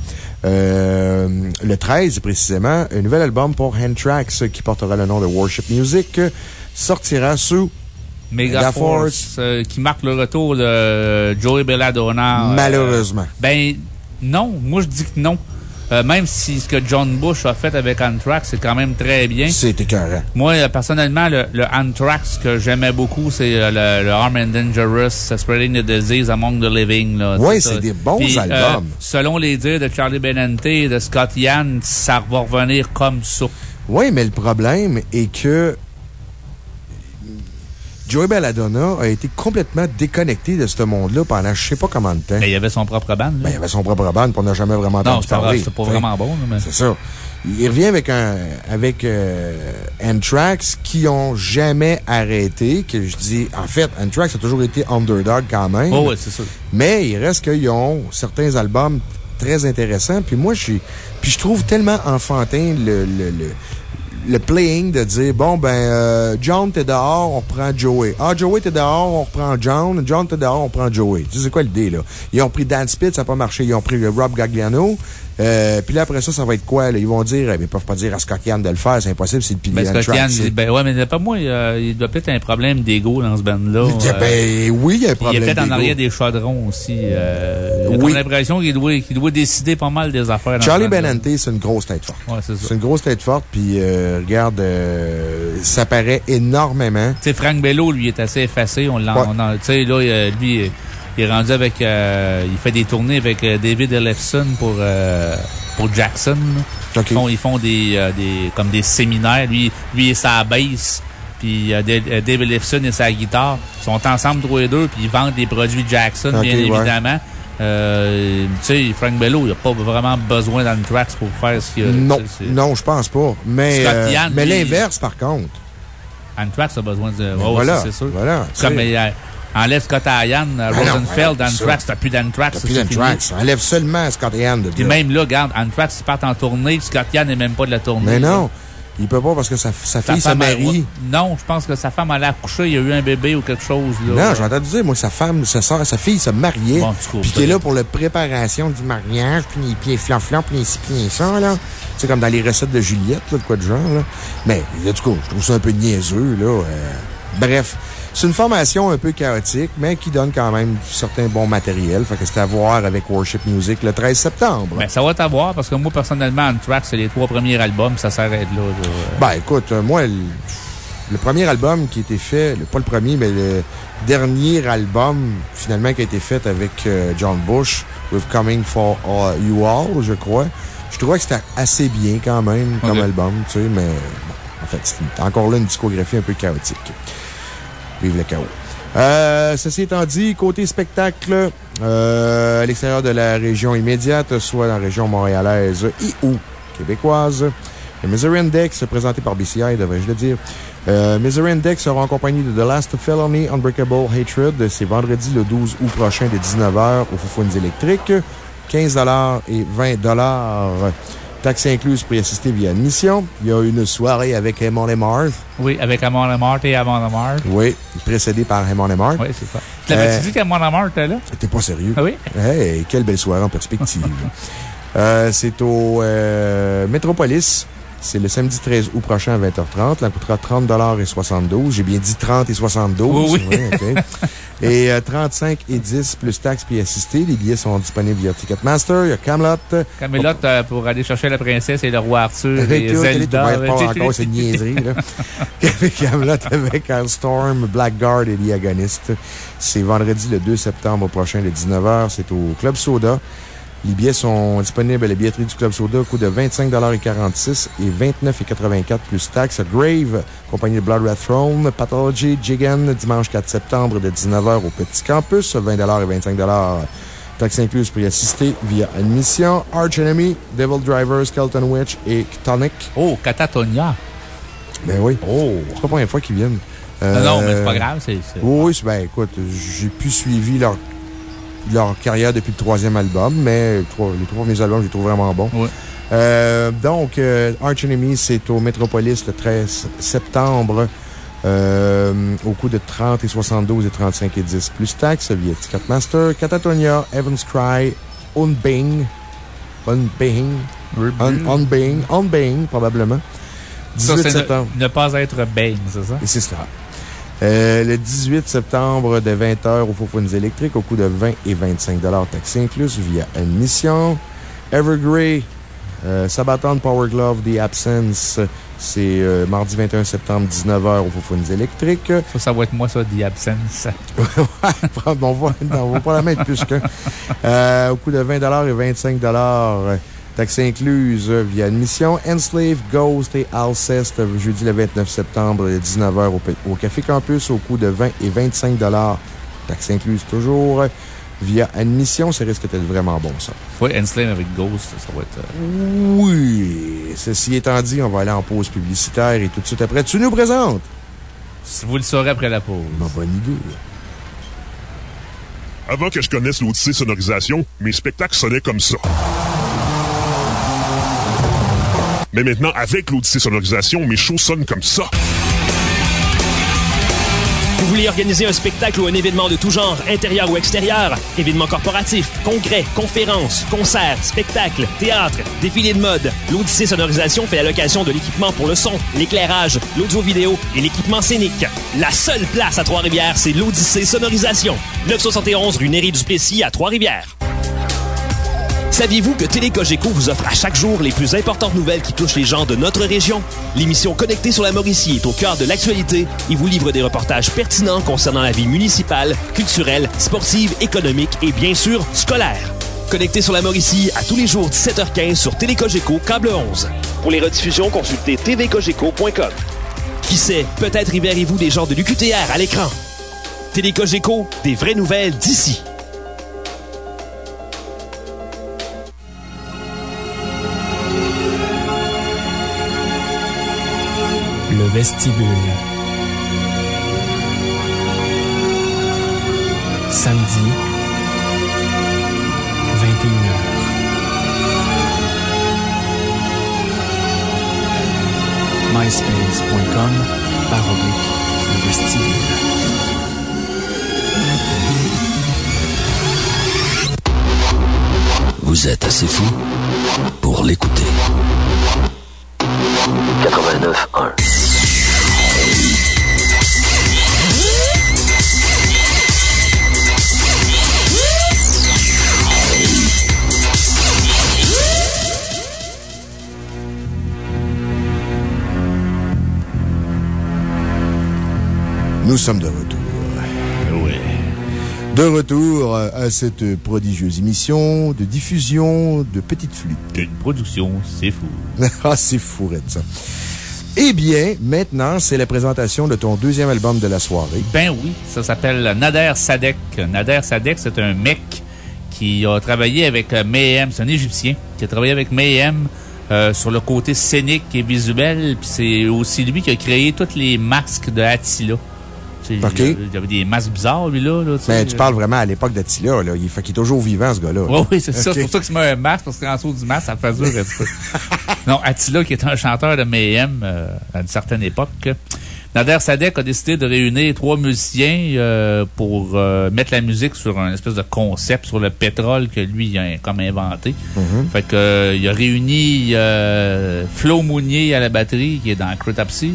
le 13 précisément, un nouvel album pour Anthrax qui portera le nom de Worship Music sortira sous Megaforce, qui marque le retour de Joey Belladonna. Malheureusement. Ben, non. Moi, je dis que non. Même si ce que John Bush a fait avec Anthrax, c'est quand même très bien. C'est écœurant. Moi, personnellement, le Anthrax que j'aimais beaucoup, c'est le Armed and Dangerous, Spreading the Disease Among the Living. Oui, c'est des bons albums. Selon les dires de Charlie Benante et de Scott Ian, ça va revenir comme ça. Oui, mais le problème est que Joey Belladonna a été complètement déconnecté de ce monde-là pendant je sais pas combien de temps. Mais il avait son propre band. Ben, il avait son propre band, puis on n'a jamais vraiment entendu parler. C'est pas vraiment bon. Mais... C'est ça. Il revient avec Anthrax qui ont jamais arrêté, que je dis, en fait, Anthrax a toujours été underdog quand même. Oh, ouais, c'est ça. Mais il reste qu'ils ont certains albums très intéressants, puis moi, je trouve tellement enfantin le playing de dire, bon, John, t'es dehors, on reprend Joey. Ah, Joey, t'es dehors, on reprend John. John, t'es dehors, on reprend Joey. Tu sais, c'est quoi l'idée, là? Ils ont pris Dan Spitz, ça n'a pas marché. Ils ont pris Rob Gagliano. Puis là, après ça va être quoi, là? Ils vont dire, ils peuvent pas dire à Scott Ian de le faire, c'est impossible, c'est le pilier Scott Ian dit, ouais, mais pas moi, il doit peut-être un problème d'ego dans ce band-là. Oui, il y a un problème. Il est peut-être en arrière des chaudrons aussi. J'ai l'impression qu'il doit décider pas mal des affaires. Charlie Benante, c'est une grosse tête forte. Ouais, c'est ça. C'est une grosse tête forte, puis regarde, ça paraît énormément. Tu sais, Frank Bello, lui, est assez effacé. Tu sais, là, lui, il est rendu avec, il fait des tournées avec David Ellefson pour Jackson. Okay. Ils font comme des séminaires. Lui et sa bass. Puis David Ellefson et sa guitare. Ils sont ensemble tous les deux, puis ils vendent des produits Jackson, bien évidemment. Tu sais, Frank Bello, il n'a pas vraiment besoin d'Anthrax pour faire ce qu'il a. Non, je pense pas. Mais l'inverse, par contre. Anthrax a besoin de. Voilà. C'est sûr. Voilà. Comme enlève Scott Ian, Rosenfeld, Anthrax, t'as plus d'Anthrax. T'as plus d'Anthrax. Enlève seulement Scott Ian. Puis même là, regarde, Anthrax, ils partent en tournée, Scott Ian n'est même pas de la tournée. Mais non. Il peut pas parce que sa fille se marie. Non, je pense que sa femme allait accoucher, il y a eu un bébé ou quelque chose, là. Non, j'ai entendu dire, moi, sa fille se mariait. Bon, puis qui est là pour la préparation du mariage, puis les pieds flanflants, puis les ci, puis les ça, là. Tu sais, comme dans les recettes de Juliette, là, de quoi de genre, là. Mais, en tout cas, je trouve ça un peu niaiseux, là. Bref. C'est une formation un peu chaotique, mais qui donne quand même certain bon matériel. Fait que c'est à voir avec Worship Music le 13 septembre. Ben, ça va être à voir parce que moi, personnellement, Anthrax, c'est les 3 premiers albums, ça s'arrête là. Ben, écoute, moi, le premier album qui a été fait, pas le premier, mais le dernier album, finalement, qui a été fait avec John Bush, With Coming for You All, je crois. Je trouvais que c'était assez bien quand même comme album, tu sais, mais bon, en fait, c'est encore là une discographie un peu chaotique. Vive le chaos. Ceci étant dit, côté spectacle, à l'extérieur de la région immédiate, soit dans la région montréalaise et ou québécoise, le Misery Index, présenté par BCI, devrais-je le dire. Misery Index sera en compagnie de The Last Felony, Unbreakable Hatred. C'est vendredi le 12 août prochain de 19h au Foufounes électriques. 15 $ et 20 $. Taxes incluses pour y assister via admission. Il y a une soirée avec Amon Amarth. Oui, avec Amon Amarth et Amon Amarth. Oui, précédé par Amon Amarth. Oui, c'est ça. Tu l'avais-tu dit qu'Amon Amarth était là? T'es pas sérieux? Ah oui? Hey, quelle belle soirée en perspective. C'est au Métropolis. C'est le samedi 13 août prochain à 20h30. Ça coûtera 30 $ et 72. J'ai bien dit 30 et 72. Oui. Okay. Et 35 et 10 plus taxes puis assister. Les billets sont disponibles via Ticketmaster. Il y a Camelot. Camelot pour aller chercher la princesse et le roi Arthur et Zelda. Zelda. Tu vas pas encore cette niaiserie, là. Camelot avec Storm, Blackguard et The Agonist. C'est vendredi le 2 septembre prochain, le 19h. C'est au Club Soda. Les billets sont disponibles à la billetterie du Club Soda au coût de 25 $ et 46 et 29 et 84 plus taxes. Grave, compagnie de Blood Red Throne, Pathology, Jigen, dimanche 4 septembre de 19h au Petit Campus, 20 $ et 25 $. Taxes incluses pour y assister via admission. Arch Enemy, Devil Driver, Skeleton Witch et Tonic. Oh, Catatonia. Ben oui. Oh. C'est pas la première fois qu'ils viennent. Non, mais c'est pas grave. Oui, ben écoute, j'ai plus suivi leur carrière depuis le 3e album, mais les 3 premiers albums, je les trouve vraiment bons. Oui. Donc, Arch Enemy, c'est au Metropolis le 13 septembre, au coût de 30 et 72 et 35 et 10 plus taxes via Ticketmaster. Catatonia, Evans Cry, Unbang, probablement. 18 septembre. Ne pas être bang, c'est ça? Et c'est ça. Le 18 septembre de 20h au Foufounes électriques au coût de 20 et 25 $ taxes incluses via admission. Evergrey, Sabaton, Power Glove, The Absence. C'est mardi 21 septembre, 19h au Foufounes électriques. Ça va être moi, ça, The Absence. On va pas la mettre plus qu'un. Au coût de 20 $ et 25 $. Taxes incluses via admission. Enslave, Ghost et Alceste, jeudi le 29 septembre, 19h au Café Campus, au coût de 20 et 25 $. Taxes incluses toujours via admission. Ça risque d'être vraiment bon, ça. Oui, Enslave avec Ghost, ça va être. Oui. Ceci étant dit, on va aller en pause publicitaire et tout de suite après, tu nous présentes. Vous le saurez après la pause. Ma bonne idée. Avant que je connaisse l'Odyssée Sonorisation, mes spectacles sonnaient comme ça. Mais maintenant, avec l'Odyssée Sonorisation, mes shows sonnent comme ça. Vous voulez organiser un spectacle ou un événement de tout genre, intérieur ou extérieur? Événements corporatifs, congrès, conférences, concerts, spectacles, théâtre, défilés de mode. L'Odyssée Sonorisation fait la location de l'équipement pour le son, l'éclairage, l'audio-vidéo et l'équipement scénique. La seule place à Trois-Rivières, c'est l'Odyssée Sonorisation. 971 rue Néry-du-Plessis à Trois-Rivières. Saviez-vous que Télécogeco vous offre à chaque jour les plus importantes nouvelles qui touchent les gens de notre région? L'émission Connectée sur la Mauricie est au cœur de l'actualité et vous livre des reportages pertinents concernant la vie municipale, culturelle, sportive, économique et bien sûr scolaire. Connectée sur la Mauricie à tous les jours 17h15 sur Télécogeco câble 11. Pour les rediffusions, consultez tvcogeco.com. Qui sait, peut-être y verrez-vous des gens de l'UQTR à l'écran. Télécogeco, des vraies nouvelles d'ici. Le vestibule. Samedi, 21h. myspace.com/le vestibule. Vous êtes assez fou pour l'écouter. 89.1. Nous sommes de retour. Oui. De retour à cette prodigieuse émission de diffusion de petites flûtes. Une production, c'est fou. Ah, c'est fou, Red, ça. Eh bien, maintenant, c'est la présentation de ton deuxième album de la soirée. Ben oui, ça s'appelle Nader Sadek. Nader Sadek, c'est un mec qui a travaillé avec Mayhem. C'est un Égyptien qui a travaillé avec Mayhem sur le côté scénique et visuel. Puis c'est aussi lui qui a créé tous les masques de Attila. OK. Il y avait des masques bizarres, lui, là. Mais tu parles vraiment à l'époque d'Attila, là. Fait qu'il est toujours vivant, ce gars-là. Oui, c'est ça. C'est pour ça qu'il se met un masque, parce qu'en dessous du masque, ça fait dur un petit peu. Non, Attila, qui est un chanteur de Mayhem à une certaine époque. Nader Sadek a décidé de réunir 3 musiciens pour mettre la musique sur un espèce de concept sur le pétrole que lui a comme inventé. Fait que il a réuni Flo Mounier à la batterie, qui est dans Cryptopsy,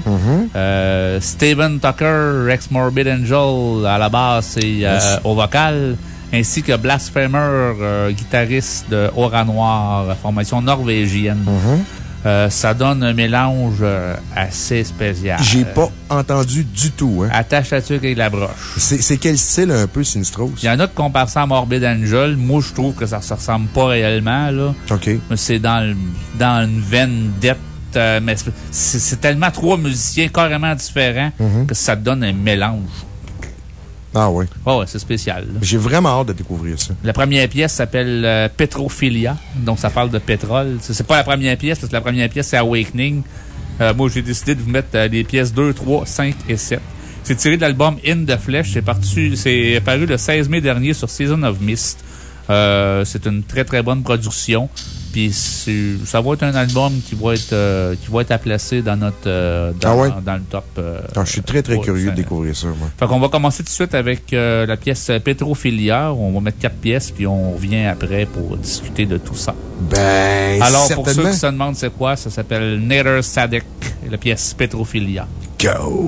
Steven Tucker, Rex Morbid Angel à la basse et au vocal, ainsi que Blasphemer, guitariste de Aura Noire, formation norvégienne. Ça donne un mélange assez spécial. J'ai pas entendu du tout, hein. Attache la tuque avec la broche. C'est quel style un peu Sinistros? Il y en a qui comparent ça à Morbid Angel. Moi, je trouve que ça se ressemble pas réellement, là. OK. Mais c'est dans une veine d'être, mais c'est tellement 3 musiciens carrément différents que ça donne un mélange. Ah oui. Oh, ouais, c'est spécial, là. J'ai vraiment hâte de découvrir ça. La première pièce s'appelle Petrophilia. Donc, ça parle de pétrole. C'est pas la première pièce, parce que la première pièce, c'est Awakening. Moi, j'ai décidé de vous mettre les pièces 2, 3, 5 et 7. C'est tiré de l'album In the Flesh. C'est paru le 16 mai dernier sur Season of Mist. C'est une très, très bonne production. Puis ça va être un album qui va être à placer dans notre dans le top. Je suis très, très curieux de découvrir ça, moi. Fait qu'on va commencer tout de suite avec la pièce Petrophilia. On va mettre 4 pièces, puis on revient après pour discuter de tout ça. Ben, alors, certainement. pour ceux qui se demandent c'est quoi, ça s'appelle Nader Sadek, la pièce Petrophilia. Go!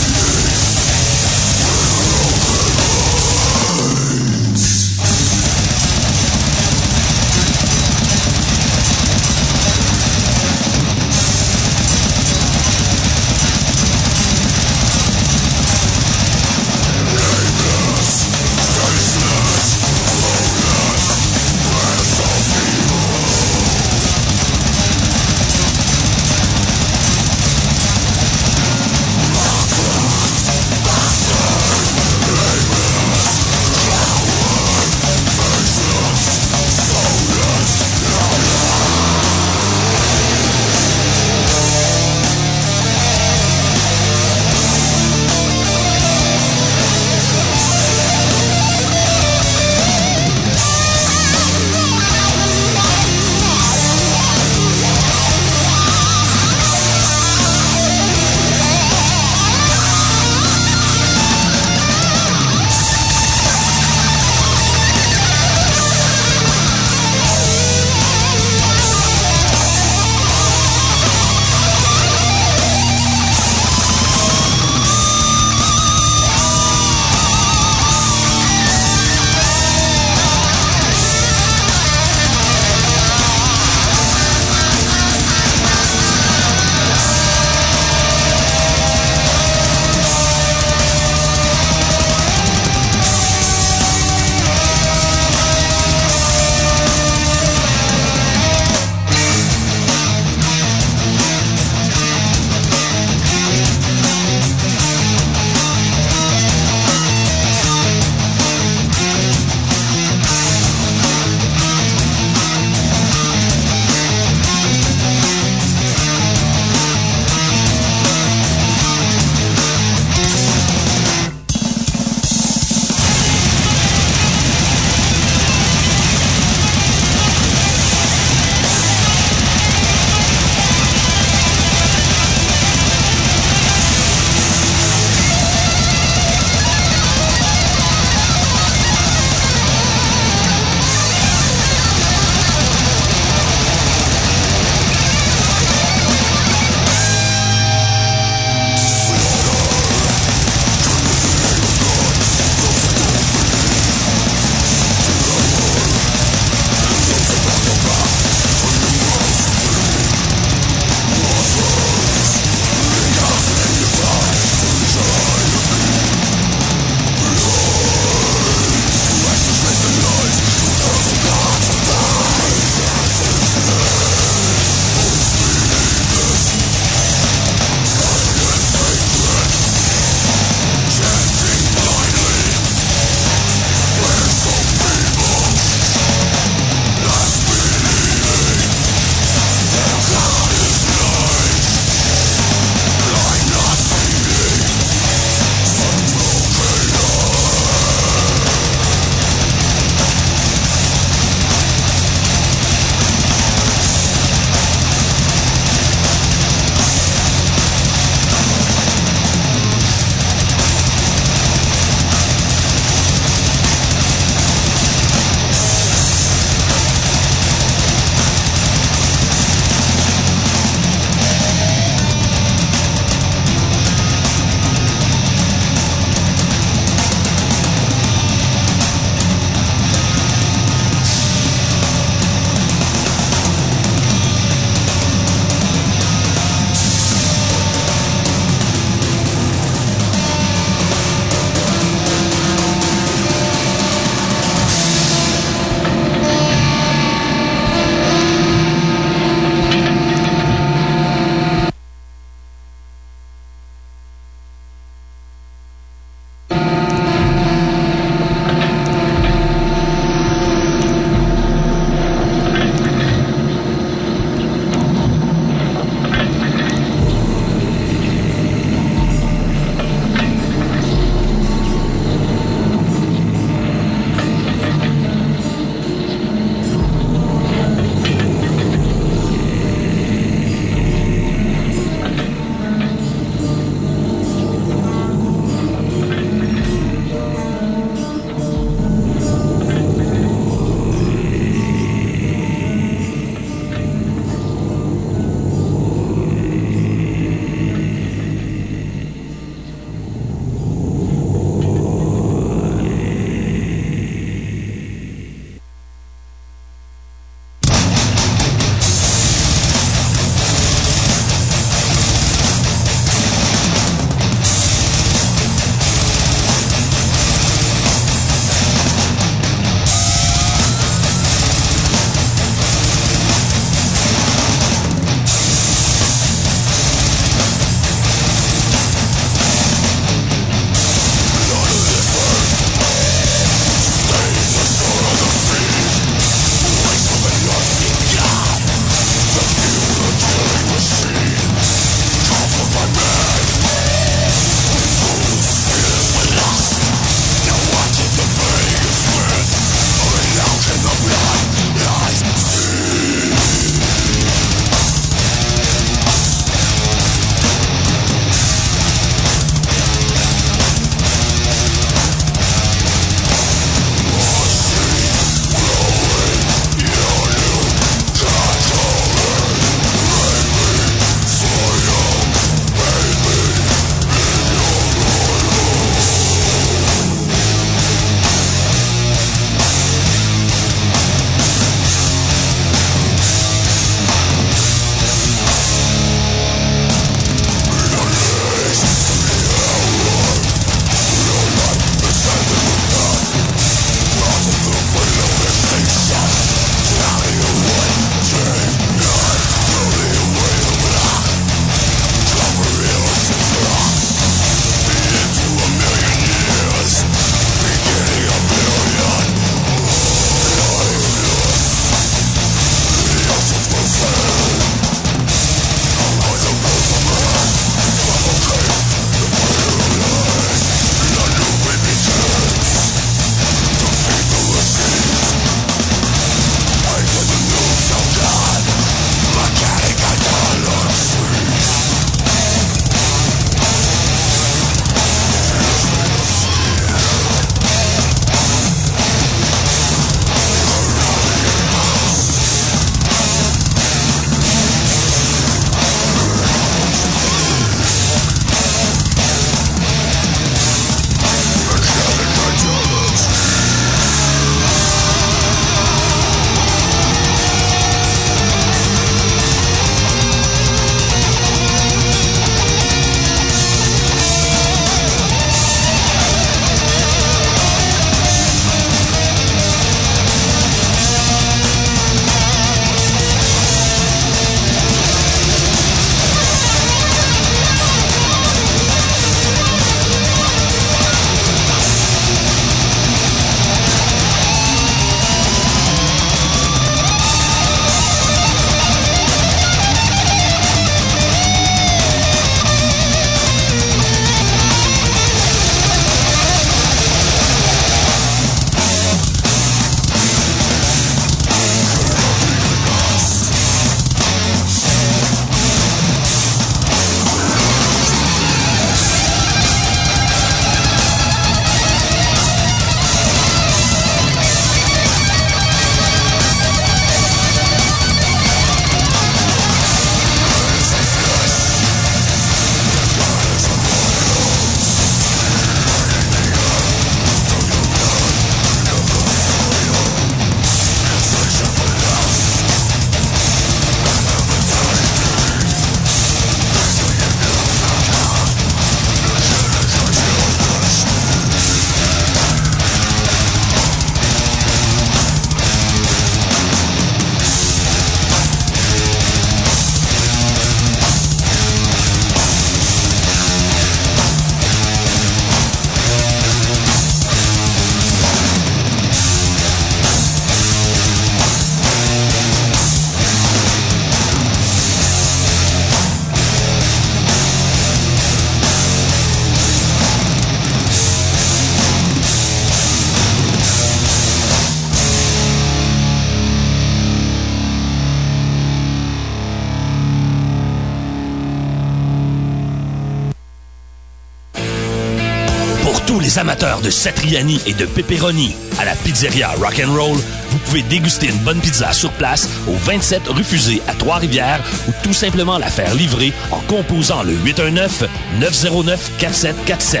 les amateurs de satriani et de pepperoni, à la pizzeria Rock'n'Roll, vous pouvez déguster une bonne pizza sur place au 27 rue Fusée à Trois-Rivières ou tout simplement la faire livrer en composant le 819-909-4747.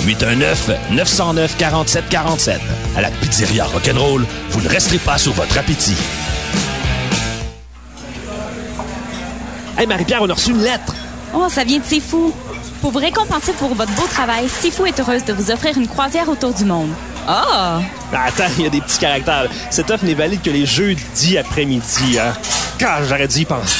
819-909-4747. À la pizzeria Rock'n'Roll, vous ne resterez pas sur votre appétit. Hey Marie-Pierre, on a reçu une lettre. Oh, ça vient de Sifu. Pour vous récompenser pour votre beau travail, Sifu est heureuse de vous offrir une croisière autour du monde. Ah! Attends, il y a des petits caractères. Cette offre n'est valide que les jeudis après-midi. Hein? Car j'aurais dû y penser.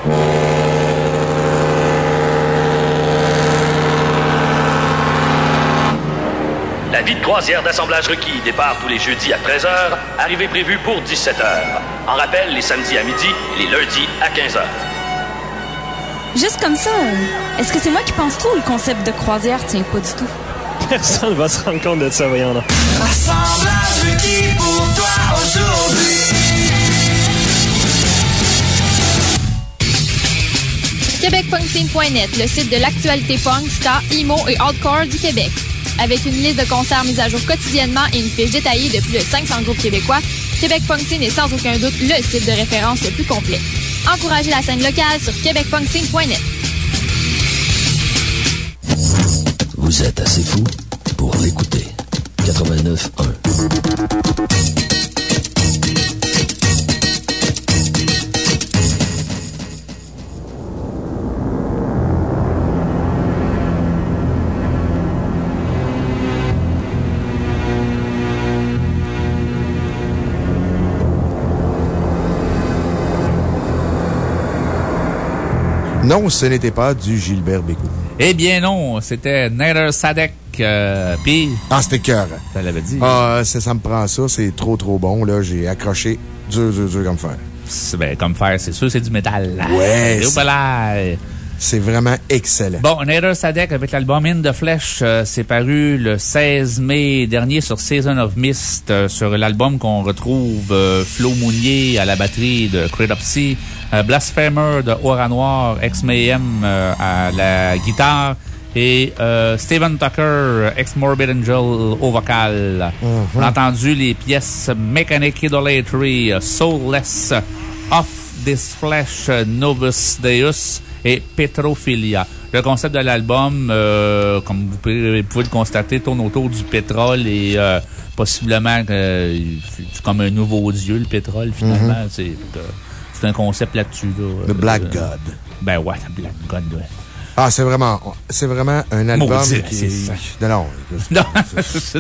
La vie de croisière d'assemblage requis départ tous les jeudis à 13h, arrivée prévue pour 17h. En rappel, les samedis à midi et les lundis à 15h. Juste comme ça, est-ce que c'est moi qui pense trop ou le concept de croisière tient pas du tout? Personne va se rendre compte de ça, voyons là. Assemblage requis pour toi aujourd'hui. QuébecPunkScene.net, le site de l'actualité punk, ska, emo et hardcore du Québec. Avec une liste de concerts mise à jour quotidiennement et une fiche détaillée de plus de 500 groupes québécois, Québec Punk Scene est sans aucun doute le site de référence le plus complet. Encouragez la scène locale sur QuébecPunkScene.net. Vous êtes assez fou pour l'écouter. 89.1. Non, ce n'était pas du Gilbert Bécaud. Eh bien non, c'était Nader Sadek. Puis... Ah, c'était cœur. Ça l'avait dit. Ah, ça me prend ça. C'est trop bon. Là, j'ai accroché dur comme fer. Ben, comme fer, c'est sûr, c'est du métal. Ouais. C'est vraiment excellent. Bon, Nader Sadek avec l'album In the Flesh, c'est paru le 16 mai dernier sur Season of Mist, sur l'album qu'on retrouve Flo Mounier à la batterie de Credopsy, Blasphemer de Aura Noir, ex-Mayhem à la guitare et Steven Tucker, ex-Morbid Angel au vocal. On a entendu les pièces Mechanic Idolatry, Soulless, Off This Flesh, Novus Deus et Petrophilia. Le concept de l'album, comme vous pouvez le constater, tourne autour du pétrole et possiblement c'est comme un nouveau dieu, le pétrole, finalement. C'est un concept là-dessus. Là, The Black God. Ben ouais, The Black God, ouais. Ah, c'est vraiment un album qui est... Non, c'est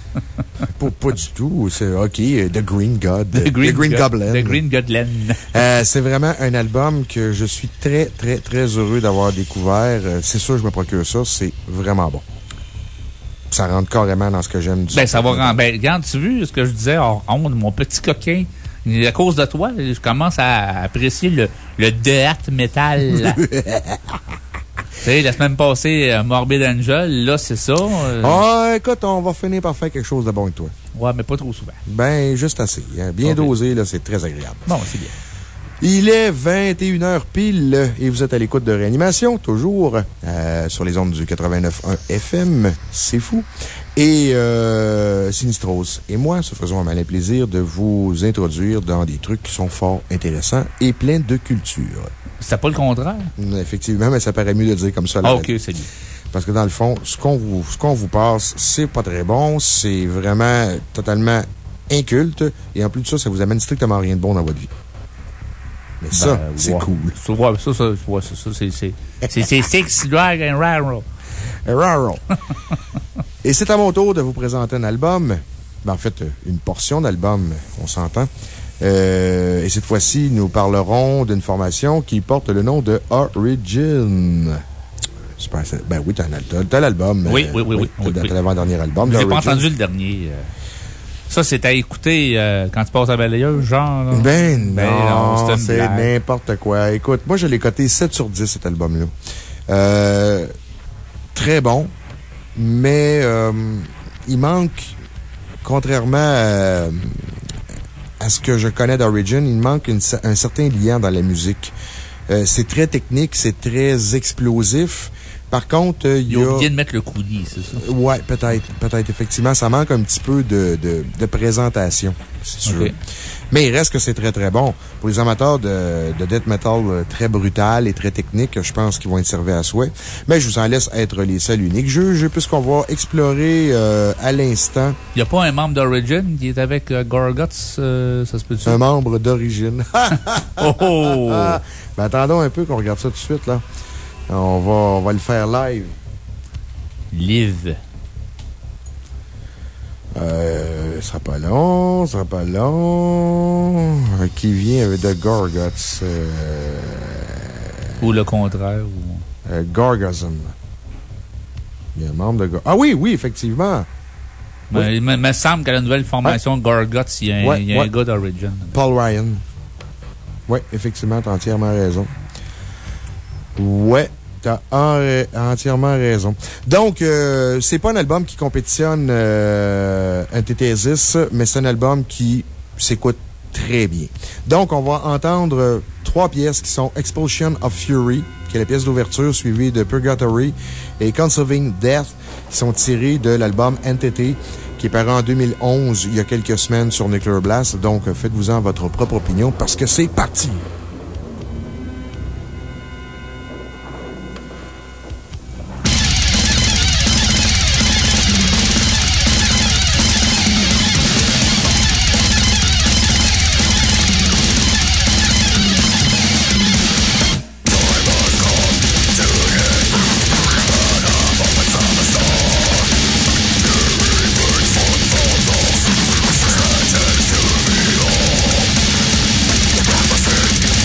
pas du tout. C'est OK, The Green God. The Green Goblin. The Green Goblin. C'est vraiment un album que je suis très heureux d'avoir découvert. C'est sûr que je me procure ça. C'est vraiment bon. Ça rentre carrément dans ce que j'aime du. Ben, ça va rendre. Ben, regarde, tu as vu ce que je disais hors honte, mon petit coquin? À cause de toi, je commence à apprécier le death metal. Tu sais, la semaine passée, Morbid Angel, là, c'est ça. Ah, écoute, on va finir par faire quelque chose de bon avec toi. Ouais, mais pas trop souvent. Ben, juste assez. Hein. Bien dosé, là, c'est très agréable. Bon, c'est bien. Il est 21h pile et vous êtes à l'écoute de Réanimation, toujours, sur les ondes du 89.1 FM. C'est fou. Et Sinistros et moi se faisons un malin plaisir de vous introduire dans des trucs qui sont fort intéressants et pleins de culture. C'est pas le contraire? Effectivement, mais ça paraît mieux de dire comme ça. Ah, OK, c'est bien. Parce que dans le fond, ce qu'on vous passe, c'est pas très bon, c'est vraiment totalement inculte, et en plus de ça, ça vous amène strictement rien de bon dans votre vie. Mais ça, c'est ouais. cool. C'est Six Drag and Raro. Et c'est à mon tour de vous présenter un album. Ben, en fait, une portion d'album, on s'entend. Et cette fois-ci, nous parlerons d'une formation qui porte le nom de Origin. Super, ben oui, t'as l'album. Oui. T'as l'avant-dernier album. J'ai pas entendu le dernier. Ça, c'est à écouter quand tu passes à balayeuse, genre. Là. Ben non, c'est n'importe quoi. Écoute, moi, je l'ai coté 7 sur 10, cet album-là. Très bon, mais il manque, contrairement à ce que je connais d'Origin, il manque un certain lien dans la musique. C'est très technique, c'est très explosif, Par contre, il y a... Ils ont oublié de mettre le coulis, c'est ça? Ouais, peut-être, effectivement. Ça manque un petit peu de présentation, si tu veux. Mais il reste que c'est très, très bon. Pour les amateurs de death metal très brutal et très technique, je pense qu'ils vont être servis à souhait. Mais je vous en laisse être les seuls uniques jeux, puisqu'on va explorer à l'instant. Il n'y a pas un membre d'Origin qui est avec Gorguts, ça se peut-tu? Un membre d'Origin. Oh! Ben, attendons un peu qu'on regarde ça tout de suite, là. On va le faire live. Live. Ça sera pas long. Qui vient avec The Gorguts. Ou le contraire. Ou... Gorgasm. Il y a un membre de Ah oui, effectivement. Mais il me semble qu'à la nouvelle formation Gorguts, il y a un gars d'Origin. Paul Ryan. Oui, effectivement, t'as entièrement raison. Ouais. T'as entièrement raison. Donc, c'est pas un album qui compétitionne Antithesis, mais c'est un album qui s'écoute très bien. Donc, on va entendre 3 pièces qui sont Expulsion of Fury, qui est la pièce d'ouverture, suivie de Purgatory, et Conserving Death, qui sont tirés de l'album Entity, qui est paru en 2011, il y a quelques semaines sur Nuclear Blast. Donc, faites-vous-en votre propre opinion parce que c'est parti! Opposite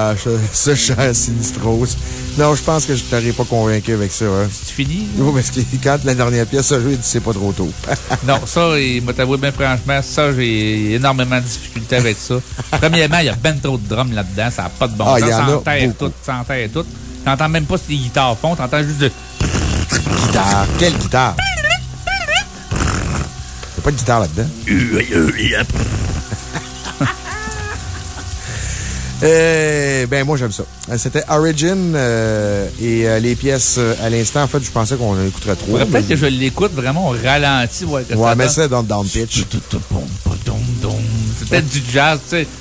Ah, ce cher Sinistros. Non, je pense que je t'aurais pas convaincu avec ça. Hein. C'est fini? Oui, parce que quand la dernière pièce a joué, il dit c'est pas trop tôt. Non, ça, il m'a t'avoué bien franchement, ça, j'ai énormément de difficultés avec ça. Premièrement, il y a ben trop de drums là-dedans, ça n'a pas de bon sens. Ça enterre tout. T'entends même pas si les guitares font, t'entends juste de... Guitare. Quelle guitare? Il n'y a pas de guitare là-dedans. Ben, moi, j'aime ça. C'était Origin et les pièces à l'instant, en fait, je pensais qu'on en écouterait trop. Peut-être que je l'écoute vraiment au ralenti. Ouais, mais c'est dans le down pitch. C'est peut-être du jazz, tu sais.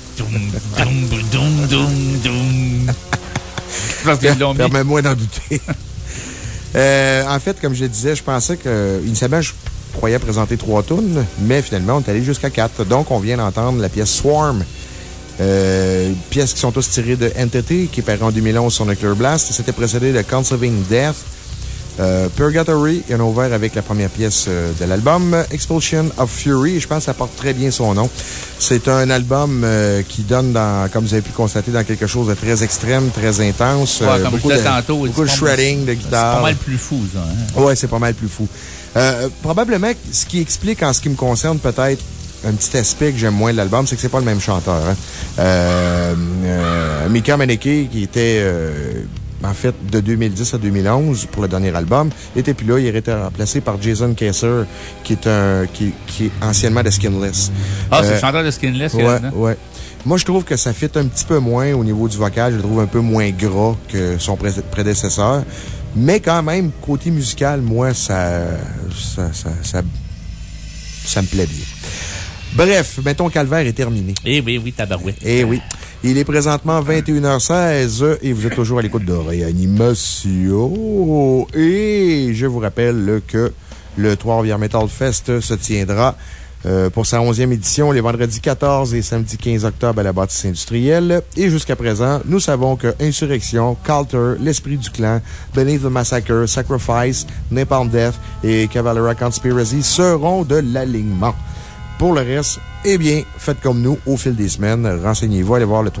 Permets-moi d'en douter. En fait, comme je le disais, je pensais initialement, je croyais présenter 3 tunes, mais finalement, on est allé jusqu'à 4. Donc, on vient d'entendre la pièce Swarm. Pièces qui sont tous tirées de Entity, qui est paru en 2011 sur Nuclear Blast. C'était précédé de Conserving Death. Purgatory, et on a ouvert avec la première pièce de l'album, Expulsion of Fury. Et je pense que ça porte très bien son nom. C'est un album qui donne, comme vous avez pu constater, dans quelque chose de très extrême, très intense. Ouais, comme beaucoup je disais tantôt. Beaucoup de shredding de guitare. C'est pas mal plus fou, ça. Hein? Ouais, c'est pas mal plus fou. Probablement, ce qui explique, en ce qui me concerne, peut-être, un petit aspect que j'aime moins de l'album, c'est que c'est pas le même chanteur. Hein. Mika Maneke, qui était, en fait, de 2010 à 2011 pour le dernier album, était plus là. Il a été remplacé par Jason Kaiser, qui est anciennement de Skinless. Ah, c'est le chanteur de Skinless qui est là-dedans? Ouais. Moi, je trouve que ça fit un petit peu moins au niveau du vocal. Je le trouve un peu moins gras que son prédécesseur. Mais quand même, côté musical, moi, ça me plaît bien. Bref, ton calvaire est terminé. Eh oui, tabarouette. Eh oui. Il est présentement 21h16 et vous êtes toujours à l'écoute de Réanimation. Et je vous rappelle que le Trois-Rivières Metal Fest se tiendra pour sa 11e édition les vendredis 14 et samedi 15 octobre à la bâtisse industrielle. Et jusqu'à présent, nous savons que Insurrection, Calter, L'Esprit du Clan, Beneath the Massacre, Sacrifice, Napalm Death et Cavalera Conspiracy seront de l'alignement. Pour le reste, eh bien, faites comme nous au fil des semaines. Renseignez-vous, allez voir le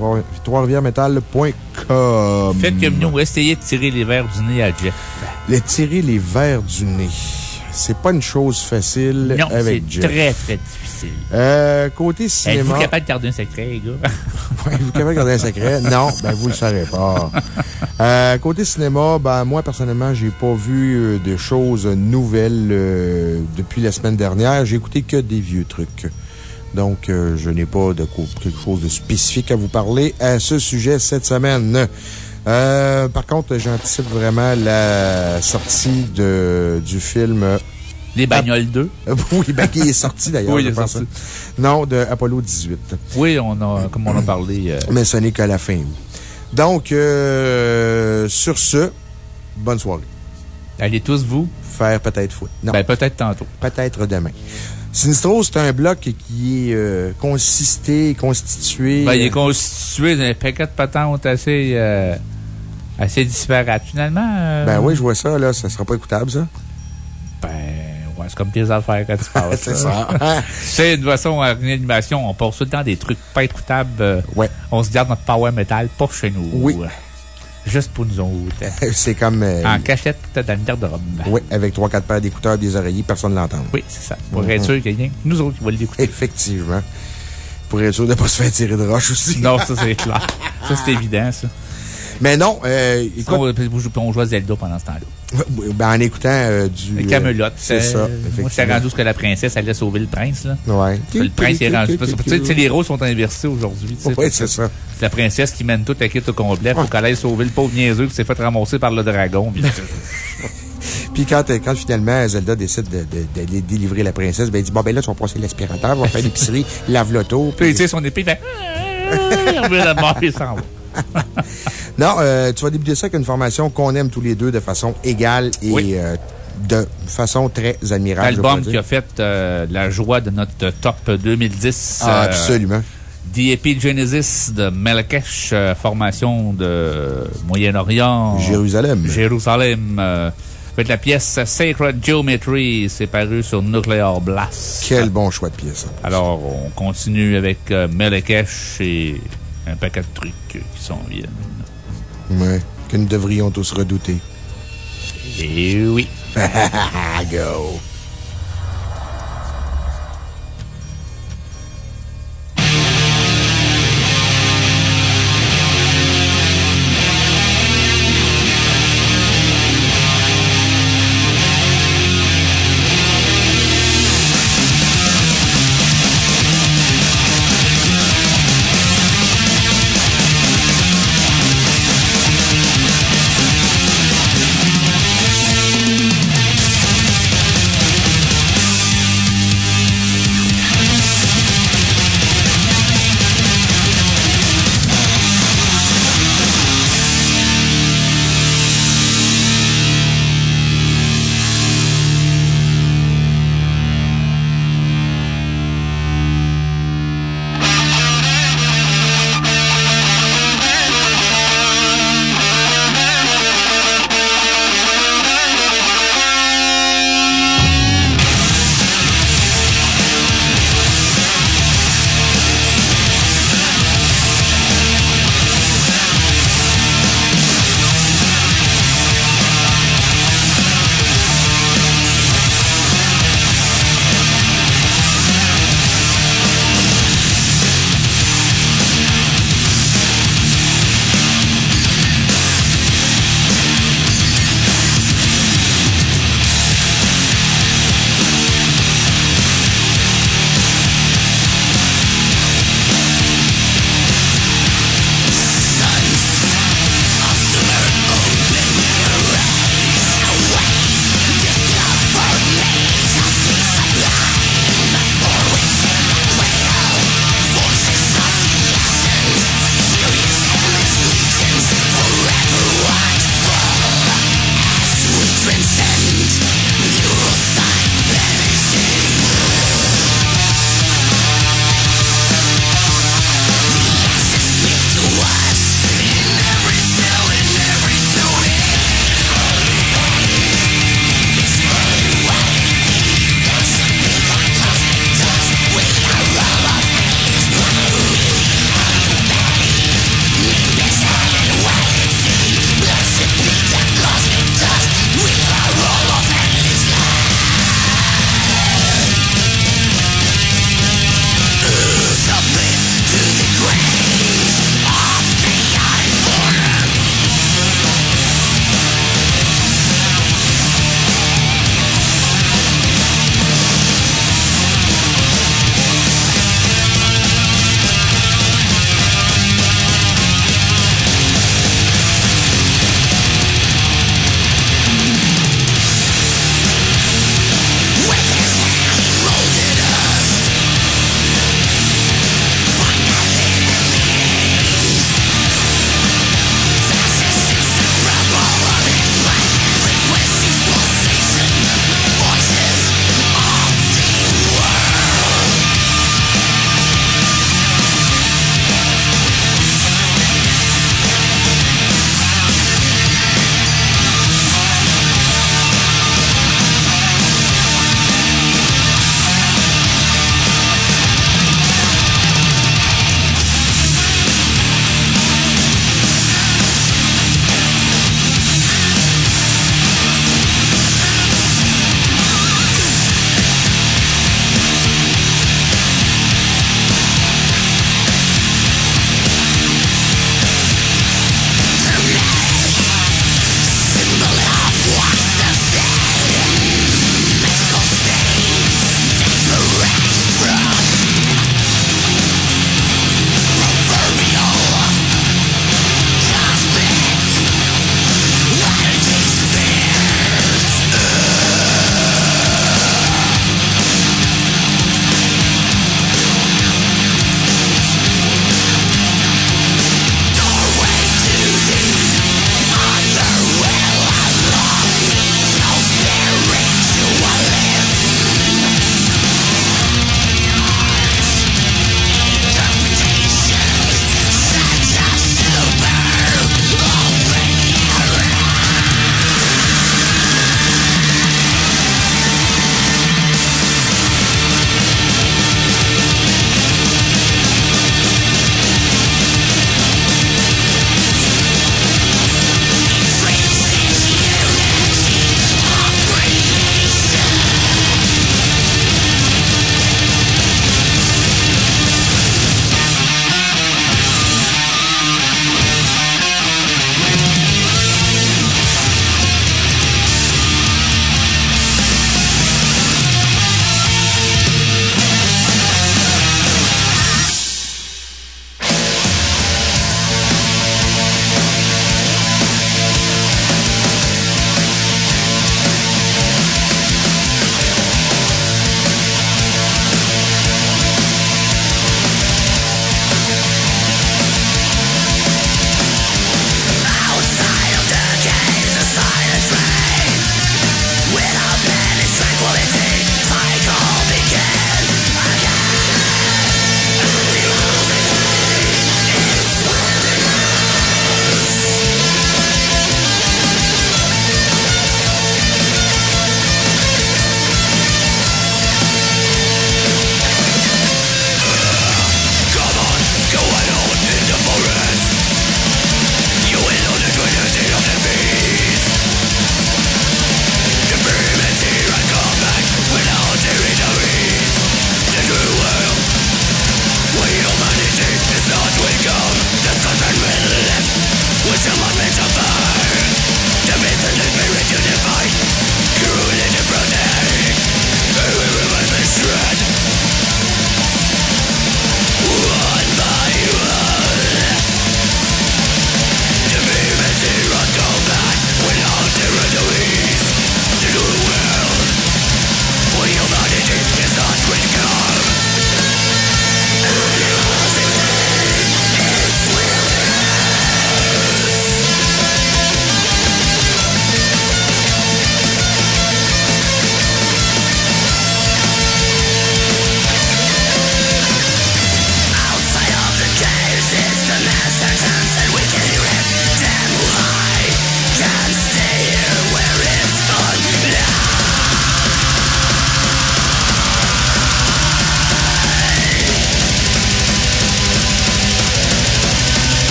trois-rivièresmetal.com. Faites comme nous, essayez de tirer les verres du nez à Jeff. Tirer les verres du nez. C'est pas une chose facile avec Jeff. Non, c'est très, très difficile. Côté cinéma. Êtes-vous capable de garder un secret, les gars? Êtes-vous capable de garder un secret? Non, vous le saurez pas. Côté cinéma, moi, personnellement, j'ai pas vu de choses nouvelles depuis la semaine dernière. J'ai écouté que des vieux trucs. Donc, je n'ai pas quelque chose de spécifique à vous parler à ce sujet cette semaine. Par contre, j'anticipe vraiment la sortie du film Les Bagnoles 2. Oui, qui est sorti d'ailleurs. Oui, il est sorti. Non, de Apollo 18. Oui, comme on a parlé. Mais ce n'est qu'à la fin. Donc, sur ce, bonne soirée. Allez tous vous faire peut-être foot. Non. Peut-être tantôt. Peut-être demain. Sinistro, c'est un bloc qui est constitué. Il est constitué d'un paquet de patentes assez disparates. Finalement. Oui, je vois ça, là. Ça sera pas écoutable, ça? Ouais, c'est comme tes affaires quand tu parles. C'est ça. C'est de toute façon, en animation, on passe tout le temps des trucs pas écoutables. Ouais. On se garde notre power metal pour chez nous. Oui. Juste pour nous autres. C'est comme. En cachette dans le garde-robe. Oui, avec 3-4 paires d'écouteurs, des oreillers, personne ne l'entend. Oui, c'est ça. Pour être sûr qu'il y a rien, nous autres qui va l'écouter. Effectivement. Pour être sûr de ne pas se faire tirer de roche aussi. Non, ça, c'est clair. Ça, c'est évident, ça. Mais non, écoute. On joue à Zelda pendant ce temps-là. En écoutant du. Camelot. C'est ça. Moi, c'est rendu ce que la princesse allait sauver le prince, là. Ouais. Le prince est rendu. Tu sais, les rôles sont inversés aujourd'hui. Oui, c'est ça. C'est la princesse qui mène tout à quitte au complet pour qu'elle aille sauver le pauvre niaiseux qui s'est fait ramasser par le dragon. Puis quand finalement Zelda décide de délivrer la princesse, il dit, là, tu vas passer l'aspirateur, on va faire l'épicerie, lave l'auto. Puis il tire son épée, il fait, on veut la mort, il s'en va. Non, tu vas débuter ça avec une formation qu'on aime tous les deux de façon égale et de façon très admirable. L'album qui a fait la joie de notre top 2010. Absolument. The Epigenesis de Melakesh, formation de Moyen-Orient. Jérusalem. Avec la pièce Sacred Geometry, c'est paru sur Nuclear Blast. Quel bon choix de pièce. Alors, on continue avec Melakesh et un paquet de trucs qui s'en viennent. Ouais, que nous devrions tous redouter. Eh oui. Go!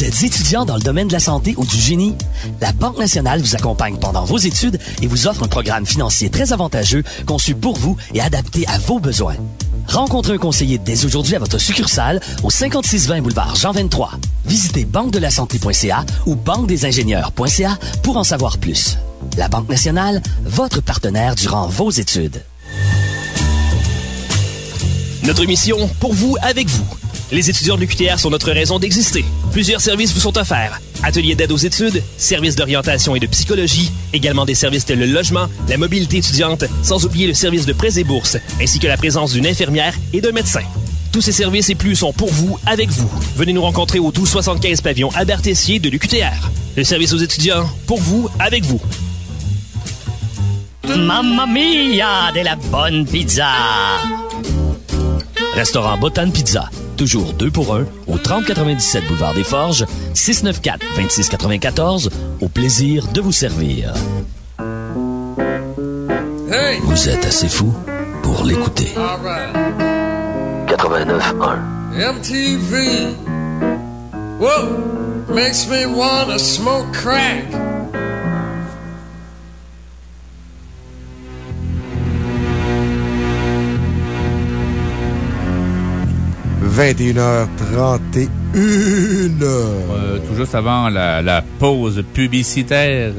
Vous êtes étudiant dans le domaine de la santé ou du génie? La Banque nationale vous accompagne pendant vos études et vous offre un programme financier très avantageux conçu pour vous et adapté à vos besoins. Rencontrez un conseiller dès aujourd'hui à votre succursale au 5620 boulevard Jean 23. Visitez banque-de-la-santé.ca ou banque-des-ingénieurs.ca pour en savoir plus. La Banque nationale, votre partenaire durant vos études. Notre mission, pour vous, avec vous. Les étudiants de l'UQTR sont notre raison d'exister. Plusieurs services vous sont offerts. Ateliers d'aide aux études, services d'orientation et de psychologie, également des services tels le logement, la mobilité étudiante, sans oublier le service de prêts et bourses, ainsi que la présence d'une infirmière et d'un médecin. Tous ces services et plus sont pour vous, avec vous. Venez nous rencontrer au 1275 pavillon Albert-Tessier de l'UQTR. Le service aux étudiants, pour vous, avec vous. Mamma mia de la bonne pizza! Restaurant Botan Pizza. Toujours 2 pour 1 au 3097 boulevard des Forges, 694-2694. Au plaisir de vous servir. Hey! Vous êtes assez fou pour l'écouter. All right. 89.1 MTV. Whoa! Makes me wanna smoke crack. – 21h31. Tout juste avant la pause publicitaire.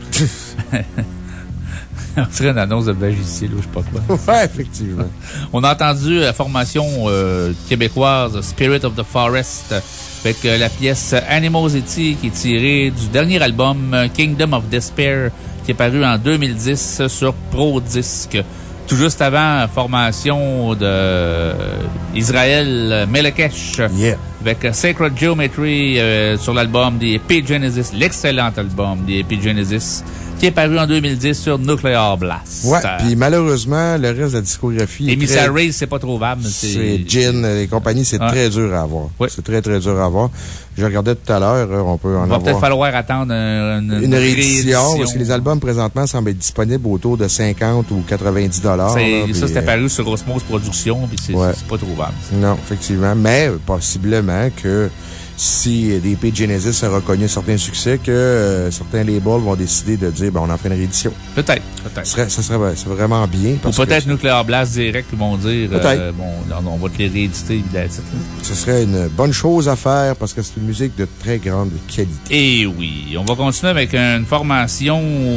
On dirait une annonce de Vagisil, ou je sais pas quoi. Ouais, effectivement. On a entendu la formation québécoise Spirit of the Forest avec la pièce Animosity qui est tirée du dernier album Kingdom of Despair qui est paru en 2010 sur Pro Disc. Tout juste avant, formation de Israël Melekesh avec Sacred Geometry sur l'album The Epigenesis, l'excellent album The Epigenesis, qui est paru en 2010 sur Nuclear Blast. Ouais, puis malheureusement, le reste de la discographie... Emissaries, c'est pas trouvable. C'est Gin et compagnie, c'est très dur à avoir. Ouais. C'est très, très dur à avoir. Je regardais tout à l'heure, on peut en avoir... Il va peut-être falloir attendre une réédition, parce que les albums, présentement, semblent être disponibles autour de 50 ou 90 $. Ça, c'était paru sur Osmose Productions, puis c'est pas trouvable. Non, effectivement. Mais, possiblement que si des P. Genesis a reconnu certains succès, que certains labels vont décider de dire, on en fait une réédition. Peut-être. Ça serait vraiment bien. Ou peut-être Nuclear Blast direct qui vont dire, on va te les rééditer. Ce serait une bonne chose à faire parce que c'est une musique de très grande qualité. Et oui. On va continuer avec une formation,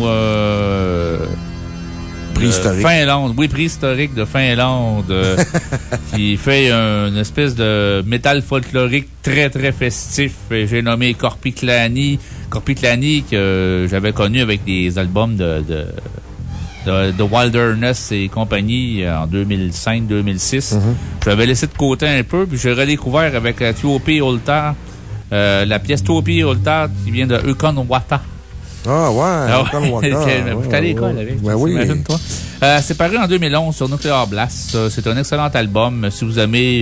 préhistorique. Finlande. Oui, préhistorique de Finlande. qui fait une espèce de métal folklorique très, très festif. J'ai nommé Korpiklani. Korpiklani que j'avais connu avec des albums de Wilderness et compagnie en 2005-2006. J'avais laissé de côté un peu, puis j'ai redécouvert avec Tuopi Olta, la pièce Tuopi Olta qui vient de Ukon Wata. Ah ouais, J'étais à l'école avec. Imagine-toi. C'est paru en 2011 sur Nuclear Blast. C'est un excellent album. Si vous aimez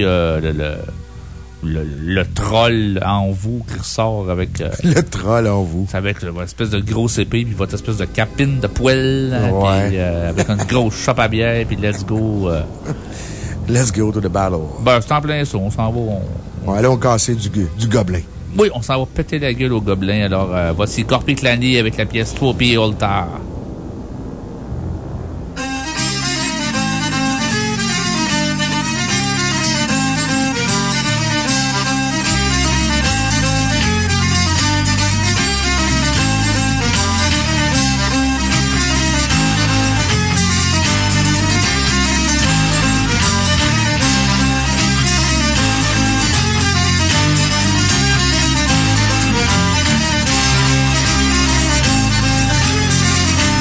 le troll en vous qui ressort avec... le troll en vous. C'est avec votre espèce de grosse épée, puis votre espèce de capine de poêle, puis avec une grosse chope à bière, puis let's go. Let's go to the battle. C'est en plein ça. On s'en va. On va aller casser du gobelin. Oui, on s'en va péter la gueule au gobelin. Alors, voici Korpiklani avec la pièce Tuopi Olta. Hey!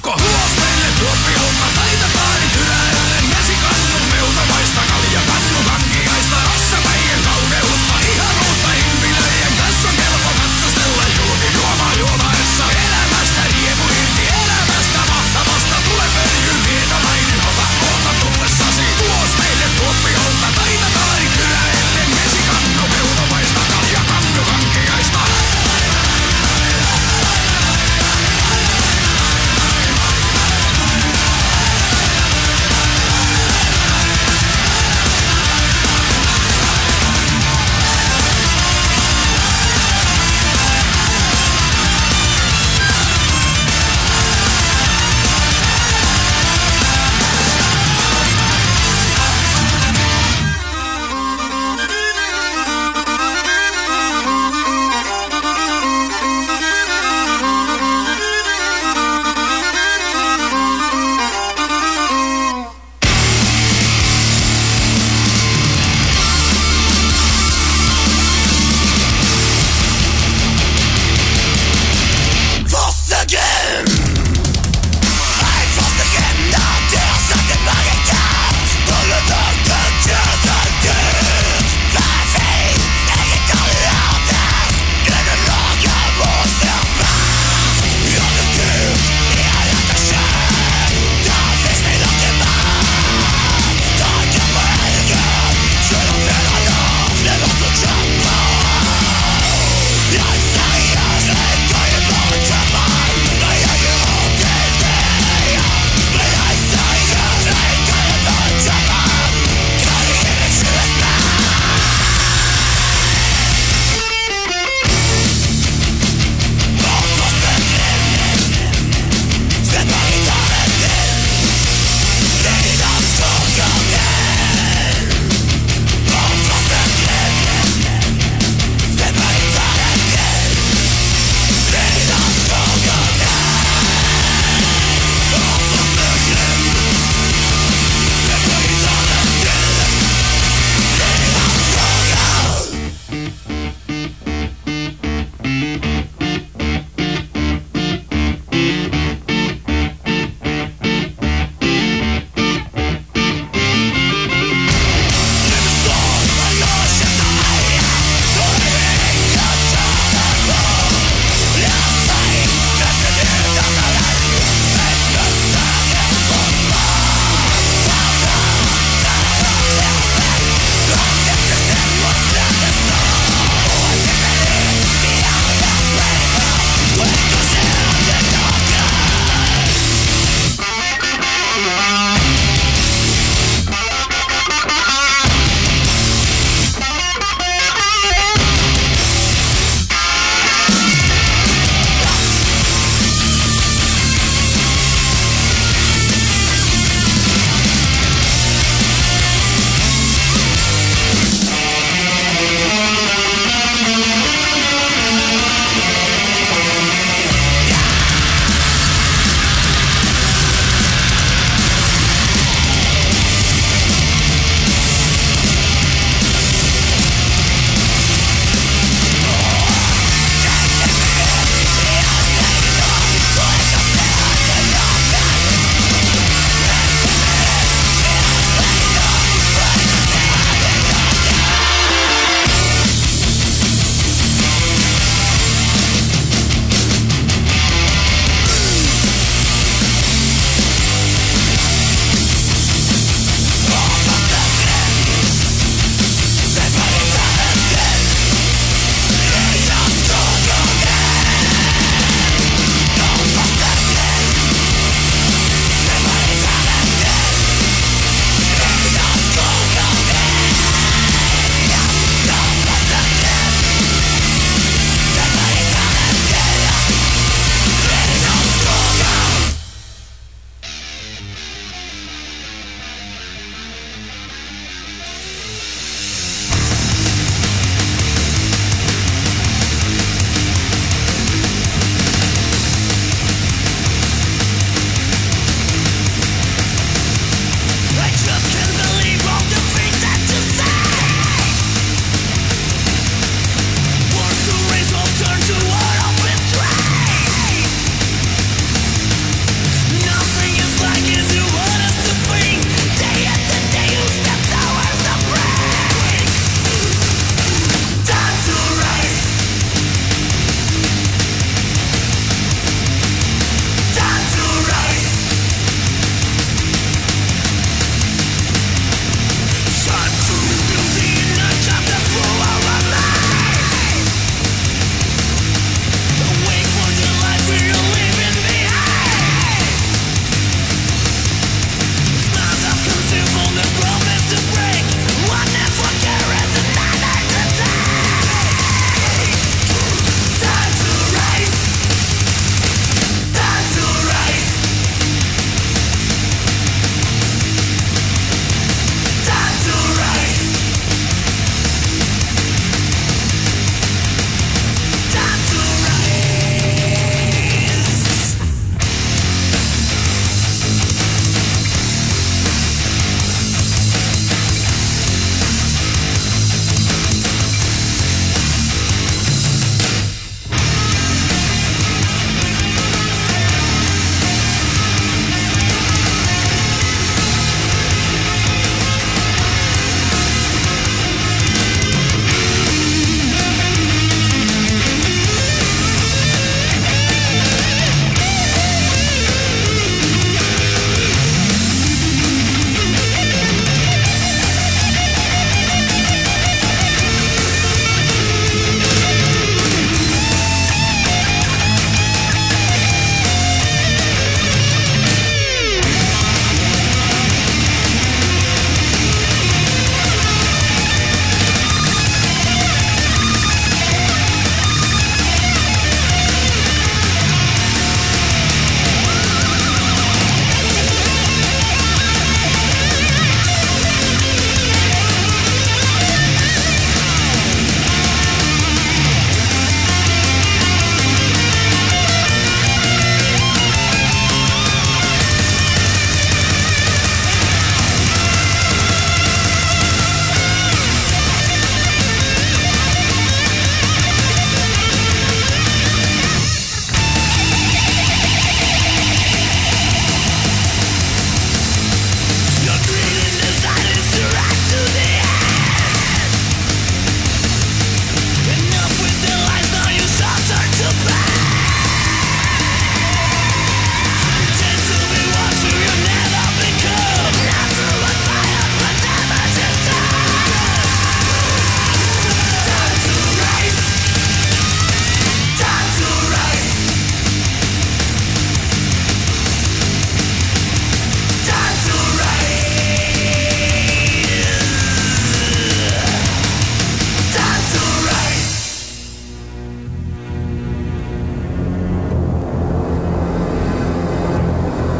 Mikko. Tuos meille tuoppiolta taitataani tyräellen. Mesikannun meutamaista kaljakannu kankiaista. Rassapäijän kauneutta, ihanuutta impilöijän. Tässä on kelpo katsastella julki juomaessa. Elämästä riemu irti, elämästä mahtavasta. Tule pöljyn vietonainen, ota tullessasi. Tuos meille tuoppiolta taitataani tyräellen. Mesikannu meutamaista kaljakannu kankiaista.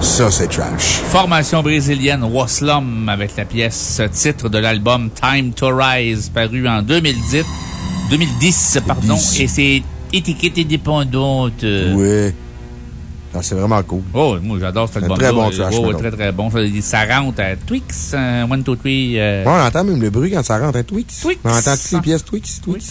Ça, c'est trash. Formation brésilienne Waslum avec la pièce titre de l'album Time to Rise, paru en 2010, et c'est étiquette indépendante. Oui. Ah, c'est vraiment cool. Oh, moi, j'adore cet album. Très bon trash. Oh, très, très bon. Ça rentre à Twix, 1, 2, 3. On entend même le bruit quand ça rentre à Twix. Twix. On entend toutes les pièces Twix. Twix.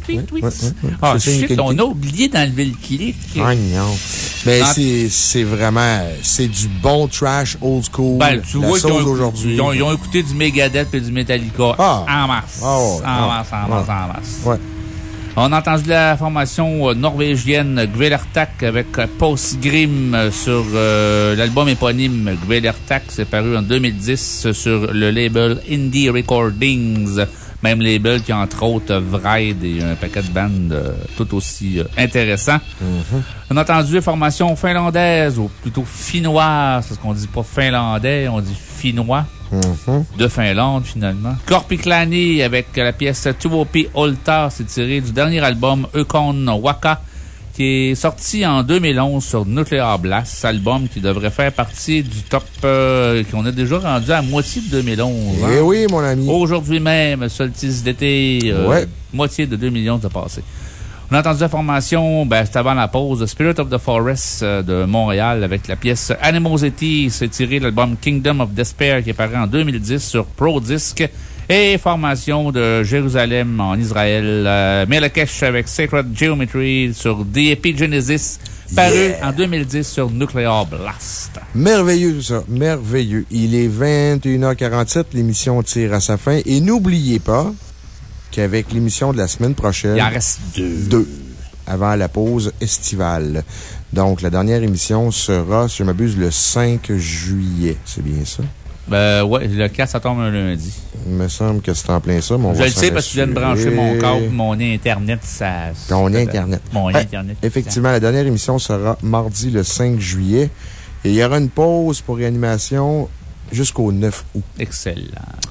Ah, shit, on a oublié d'enlever le clic. Ah, non. Mais c'est vraiment, c'est du bon trash old school. Ben, tu vois qu'ils aujourd'hui. Ils ont écouté du Megadeth et du Metallica. En masse. En masse. Ouais. On a entendu la formation norvégienne Gvelertak avec Postgrim sur l'album éponyme Gvelertak. C'est paru en 2010 sur le label Indie Recordings. Même label qui, entre autres, Vride et un paquet de bandes tout aussi intéressants. On a entendu la formation finlandaise, ou plutôt finnoise, parce qu'on dit pas finlandais, on dit finnois. De Finlande, finalement. Korpiklani avec la pièce Tuopi Olta, c'est tiré du dernier album Eukon Waka, qui est sorti en 2011 sur Nuclear Blast. Cet album qui devrait faire partie du top, qu'on a déjà rendu à moitié de 2011. Eh oui, mon ami. Aujourd'hui même, solstice d'été, moitié de 2 millions de passés. On a entendu la formation, c'était avant la pause, Spirit of the Forest de Montréal avec la pièce Animosity. C'est tiré de l'album Kingdom of Despair qui est paru en 2010 sur Pro Disc. Et formation de Jérusalem en Israël, Melakesh avec Sacred Geometry sur The Epigenesis, paru en 2010 sur Nuclear Blast. Merveilleux tout ça, merveilleux. Il est 21h47, l'émission tire à sa fin. Et n'oubliez pas qu'avec l'émission de la semaine prochaine, il en reste 2 avant la pause estivale. Donc, la dernière émission sera, si je m'abuse, le 5 juillet. C'est bien ça? Ouais, le 4, ça tombe un lundi. Il me semble que c'est en plein ça, mais je le sais parce que tu viens de brancher mon câble, mon Internet, Ton Internet. Mon Internet. Effectivement, la dernière émission sera mardi le 5 juillet. Et il y aura une pause pour réanimation jusqu'au 9 août. Excellent.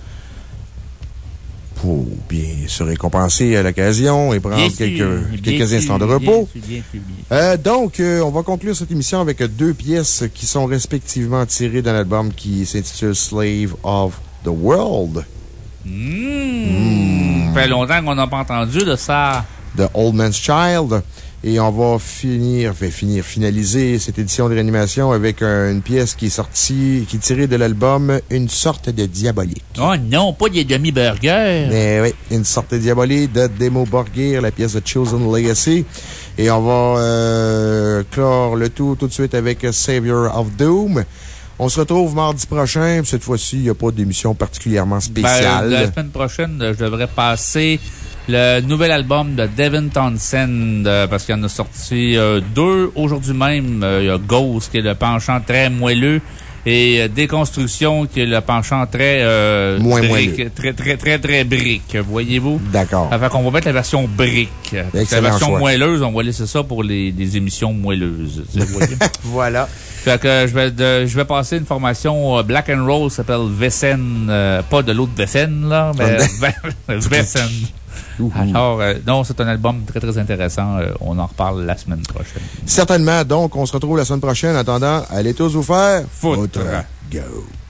Pour bien se récompenser à l'occasion et prendre quelques instants de repos. Donc, on va conclure cette émission avec 2 pièces qui sont respectivement tirées d'un album qui s'intitule Slave of the World. Ça fait longtemps qu'on n'a pas entendu de ça. The Old Man's Child. Et on va finaliser cette édition de réanimation avec une pièce qui est sortie, qui est tirée de l'album Une sorte de diabolique. Oh non, pas des demi-burgers. Mais oui, Une sorte de diabolique de Demo Borgir, la pièce de Chosen Legacy. Et on va clore le tout de suite avec Savior of Doom. On se retrouve mardi prochain. Cette fois-ci, il n'y a pas d'émission particulièrement spéciale. La semaine prochaine, je devrais passer le nouvel album de Devin Townsend, parce qu'il y en a sorti 2 aujourd'hui même. Il y a Ghost, qui est le penchant très moelleux, et Déconstruction, qui est le penchant très moins brique, très brique, voyez-vous? D'accord. Fait qu'on va mettre la version brique. La version moelleuse, on va laisser ça pour les émissions moelleuses. Voilà. Fait que je vais passer une formation Black and Roll, s'appelle Vessen, pas de l'autre Vessen, là, mais Vessen. Alors, non, c'est un album très, très intéressant. On en reparle la semaine prochaine. Certainement. Donc, on se retrouve la semaine prochaine. En attendant, allez tous vous faire foutre. Go.